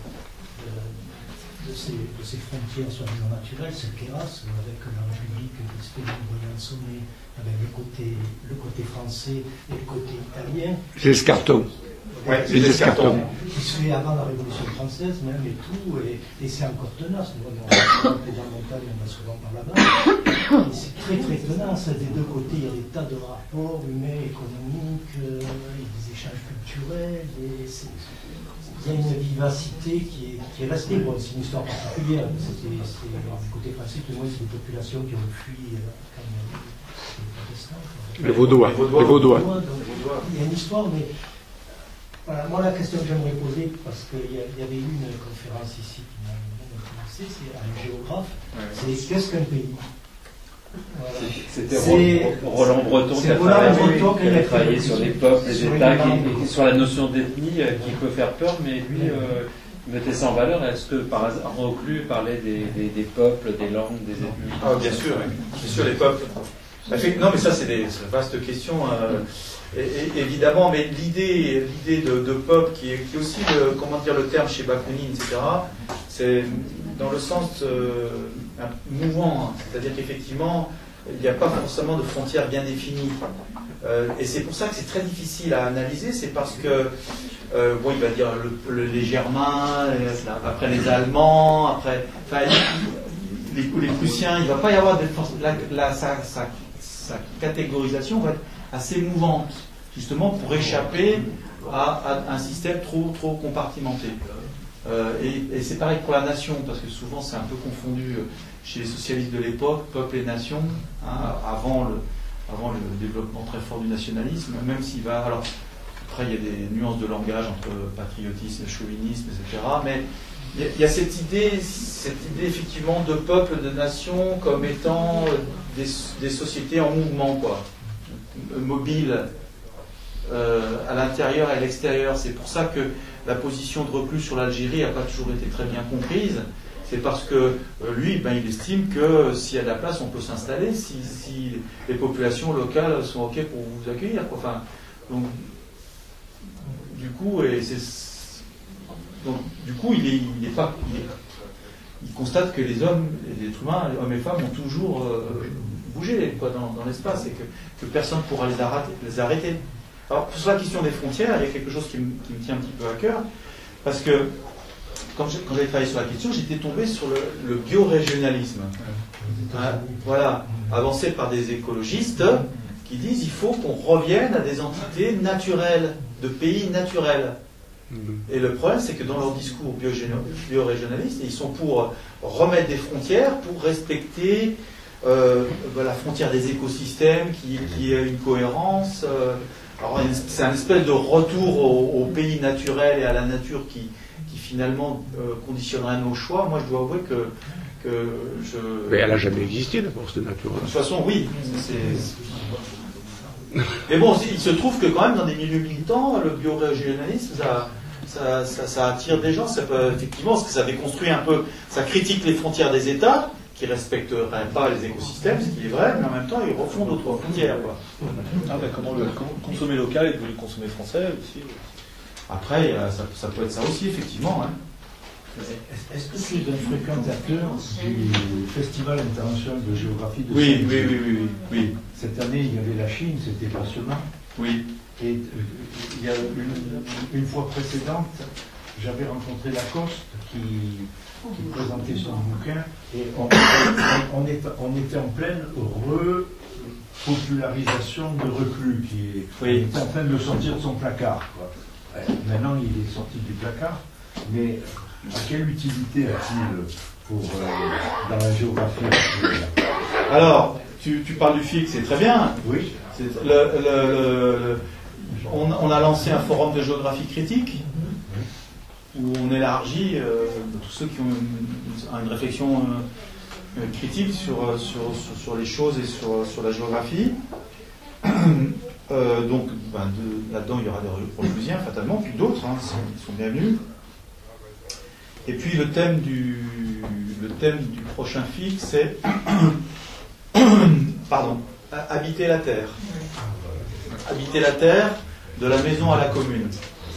O: de ces frontières soi-disant naturelles, c'est Keras, avec la République d'Espelette-Briançonnet, avec le côté français et le côté italien.
N: C'est l'escarton. Les escartons.
O: Qui se fait avant la Révolution française même et tout, et c'est encore tenace. Nous, on est en montagne, on va souvent par là-bas. Et c'est très très tenace. Des deux côtés, il y a des tas de rapports humains, économiques, des échanges culturels. il y a une vivacité qui est restée. Bon, c'est une histoire particulière. C'est du côté français, tout le monde, c'est des populations qui ont fui comme les protestants.
N: Les Vaudois. Les Vaudois.
O: Il y a une histoire, mais voilà, moi la question que j'aimerais poser, parce qu'il y avait eu une conférence ici qui m'a intéressé, c'est un géographe, c'est qu'est-ce qu'un pays? Voilà.
A: C'était Roland Breton qui a travaillé sur les peuples, les États, sur la notion d'ethnie qui peut faire peur, mais lui mettait ça en valeur. Est-ce que par hasard Reclus parlait des peuples, des langues, des ethnies?
B: Ah, bien sûr, les peuples. Non, mais ça, c'est une vaste question. Évidemment, mais l'idée de peuple qui est aussi le terme chez Bakounine, etc., c'est dans le sens mouvant, c'est-à-dire qu'effectivement il n'y a pas forcément de frontières bien définies, et c'est pour ça que c'est très difficile à analyser. C'est parce que il va dire les Germains, après les Allemands, après les Prussiens, il ne va pas y avoir sa catégorisation va être assez mouvante, justement pour échapper à un système trop compartimenté. Et c'est pareil pour la nation, parce que souvent c'est un peu confondu chez les socialistes de l'époque, peuple et nation, avant le développement très fort du nationalisme, même s'il va... Alors, après, il y a des nuances de langage entre patriotisme, chauvinisme, etc. Mais il y a cette idée effectivement de peuple, de nation, comme étant des sociétés en mouvement, quoi, mobiles, à l'intérieur et à l'extérieur. C'est pour ça que la position de Reclus sur l'Algérie n'a pas toujours été très bien comprise. C'est parce que lui, il estime que s'il y a de la place, on peut s'installer, si les populations locales sont OK pour vous accueillir, quoi. Enfin, donc, du coup, il constate que les hommes, les êtres humains, hommes et femmes, ont toujours bougé, quoi, dans l'espace, et que personne ne pourra les arrêter. Alors, sur la question des frontières, il y a quelque chose qui me tient un petit peu à cœur, parce que quand j'ai travaillé sur la question, j'étais tombé sur le biorégionalisme. Voilà, avancé par des écologistes qui disent qu'il faut qu'on revienne à des entités naturelles, de pays naturels. Et le problème, c'est que dans leur discours biorégionaliste, ils sont pour remettre des frontières, pour respecter la frontière des écosystèmes, qui ait une cohérence. Alors, c'est un espèce de retour au pays naturel et à la nature qui finalement conditionnerait nos choix. Moi, je dois avouer que
N: Mais elle n'a jamais existé, la force de nature.
B: De toute façon, oui. Mais bon, il se trouve que quand même, dans des milieux militants, le biorégionalisme, ça attire des gens. Ça peut, effectivement, parce que ça déconstruit un peu, ça critique les frontières des États, qui ne respecteraient pas les écosystèmes, ce qui est vrai, mais en même temps, ils refont d'autres frontières, quoi.
L: Comment consommer local est devenu consommer français aussi.
B: Après, ça peut être ça aussi, effectivement. Hein.
C: Est-ce que tu es un fréquentateur du Festival international de géographie de
B: Saint-Louis? Oui.
C: Cette année, il y avait la Chine, c'était passionnant.
B: Oui.
C: Et il y a une fois précédente, j'avais rencontré Lacoste qui présentait son bouquin, et on était en pleine repopularisation de Reclus, qui était en train de sortir de son placard, quoi. Maintenant, il est sorti du placard, mais quelle utilité a-t-il dans la géographie?
B: Alors, tu parles du FIC, c'est très bien.
C: Oui.
B: On a lancé un forum de géographie critique, où on élargit tous ceux qui ont une réflexion critique sur les choses et sur la géographie. Donc, là-dedans, il y aura des Reclusiens, fatalement, puis d'autres, ils sont bienvenus. Et puis, le thème du prochain FIC, c'est habiter la Terre. Habiter la Terre, de la maison à la commune.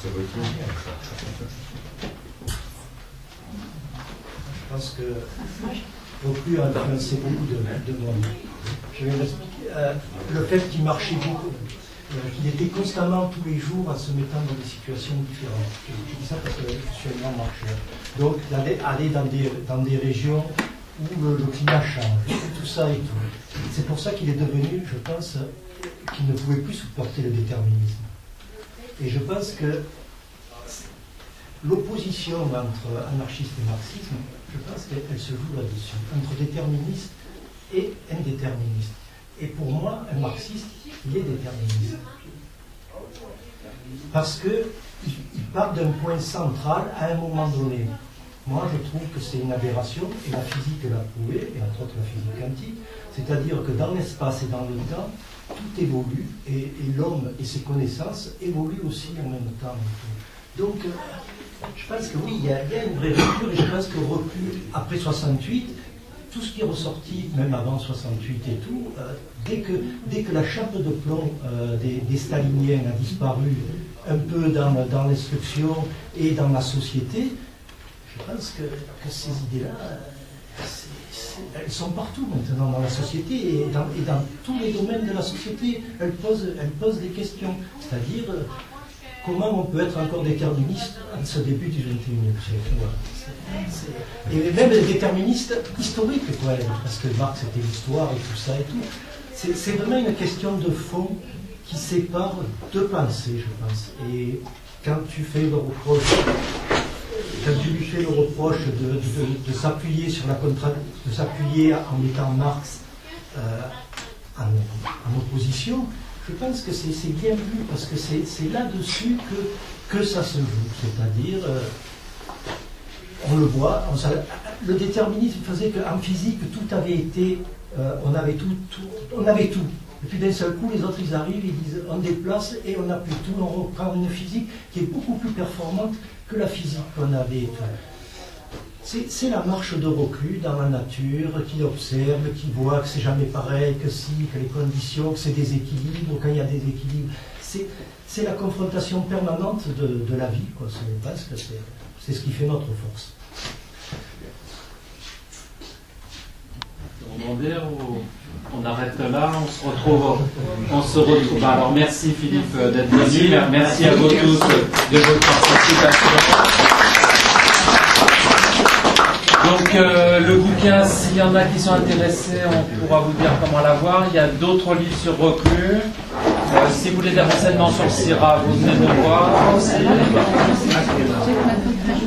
O: Je pense que Reclus a influencé beaucoup de monde. Je vais m'expliquer. Le fait qu'il marchait beaucoup, qu'il était constamment tous les jours en se mettant dans des situations différentes. Je dis ça parce que je suis un grand marcheur. Donc aller dans des régions où le climat change, tout ça et tout. C'est pour ça qu'il est devenu, je pense, qu'il ne pouvait plus supporter le déterminisme. Et je pense que l'opposition entre anarchisme et marxisme, je pense qu'elle se joue là-dessus, entre déterministe et indéterministe. Et pour moi, un marxiste, il est déterministe. Parce qu'il part d'un point central à un moment donné. Moi, je trouve que c'est une aberration, et la physique l'a prouvé, et entre autres la physique quantique, c'est-à-dire que dans l'espace et dans le temps, tout évolue, et l'homme et ses connaissances évoluent aussi en même temps. Donc, je pense que oui, il y a une vraie rupture, et je pense que recul après 68, tout ce qui est ressorti, même avant 68 et tout, dès que la chape de plomb des staliniens a disparu un peu dans l'instruction et dans la société, je pense que ces idées-là, elles sont partout maintenant dans la société et dans tous les domaines de la société. Elles posent des questions. C'est-à-dire, comment on peut être encore déterministe à ce début du XXIe siècle. Voilà. Et même déterministe historique, quoi, parce que Marx c'était l'histoire et tout ça et tout. C'est vraiment une question de fond qui sépare deux pensées, je pense. Et quand tu fais le reproche, quand tu lui fais le reproche de s'appuyer sur la de s'appuyer en mettant Marx en opposition, je pense que c'est bien vu, parce que c'est là-dessus que ça se joue. C'est-à-dire, on le voit, le déterminisme faisait qu'en physique, tout avait été, on avait tout. Et puis d'un seul coup, les autres, ils arrivent, ils disent, on déplace et on n'a plus tout, on reprend une physique qui est beaucoup plus performante que la physique qu'on avait. C'est la marche de reclus dans la nature, qui observe, qui voit que c'est jamais pareil, que les conditions, que c'est des équilibres, quand il y a des équilibres. C'est la confrontation permanente de la vie, quoi. Je pense que c'est ce qui fait notre force.
A: On arrête là, on se retrouve. Alors merci Philippe d'être venu, merci à vous tous de votre participation. Donc le bouquin, s'il y en a qui sont intéressés, on pourra vous dire comment l'avoir. Il y a d'autres livres sur reclus. Si vous voulez des renseignements sur le CIRA, vous venez nous voir.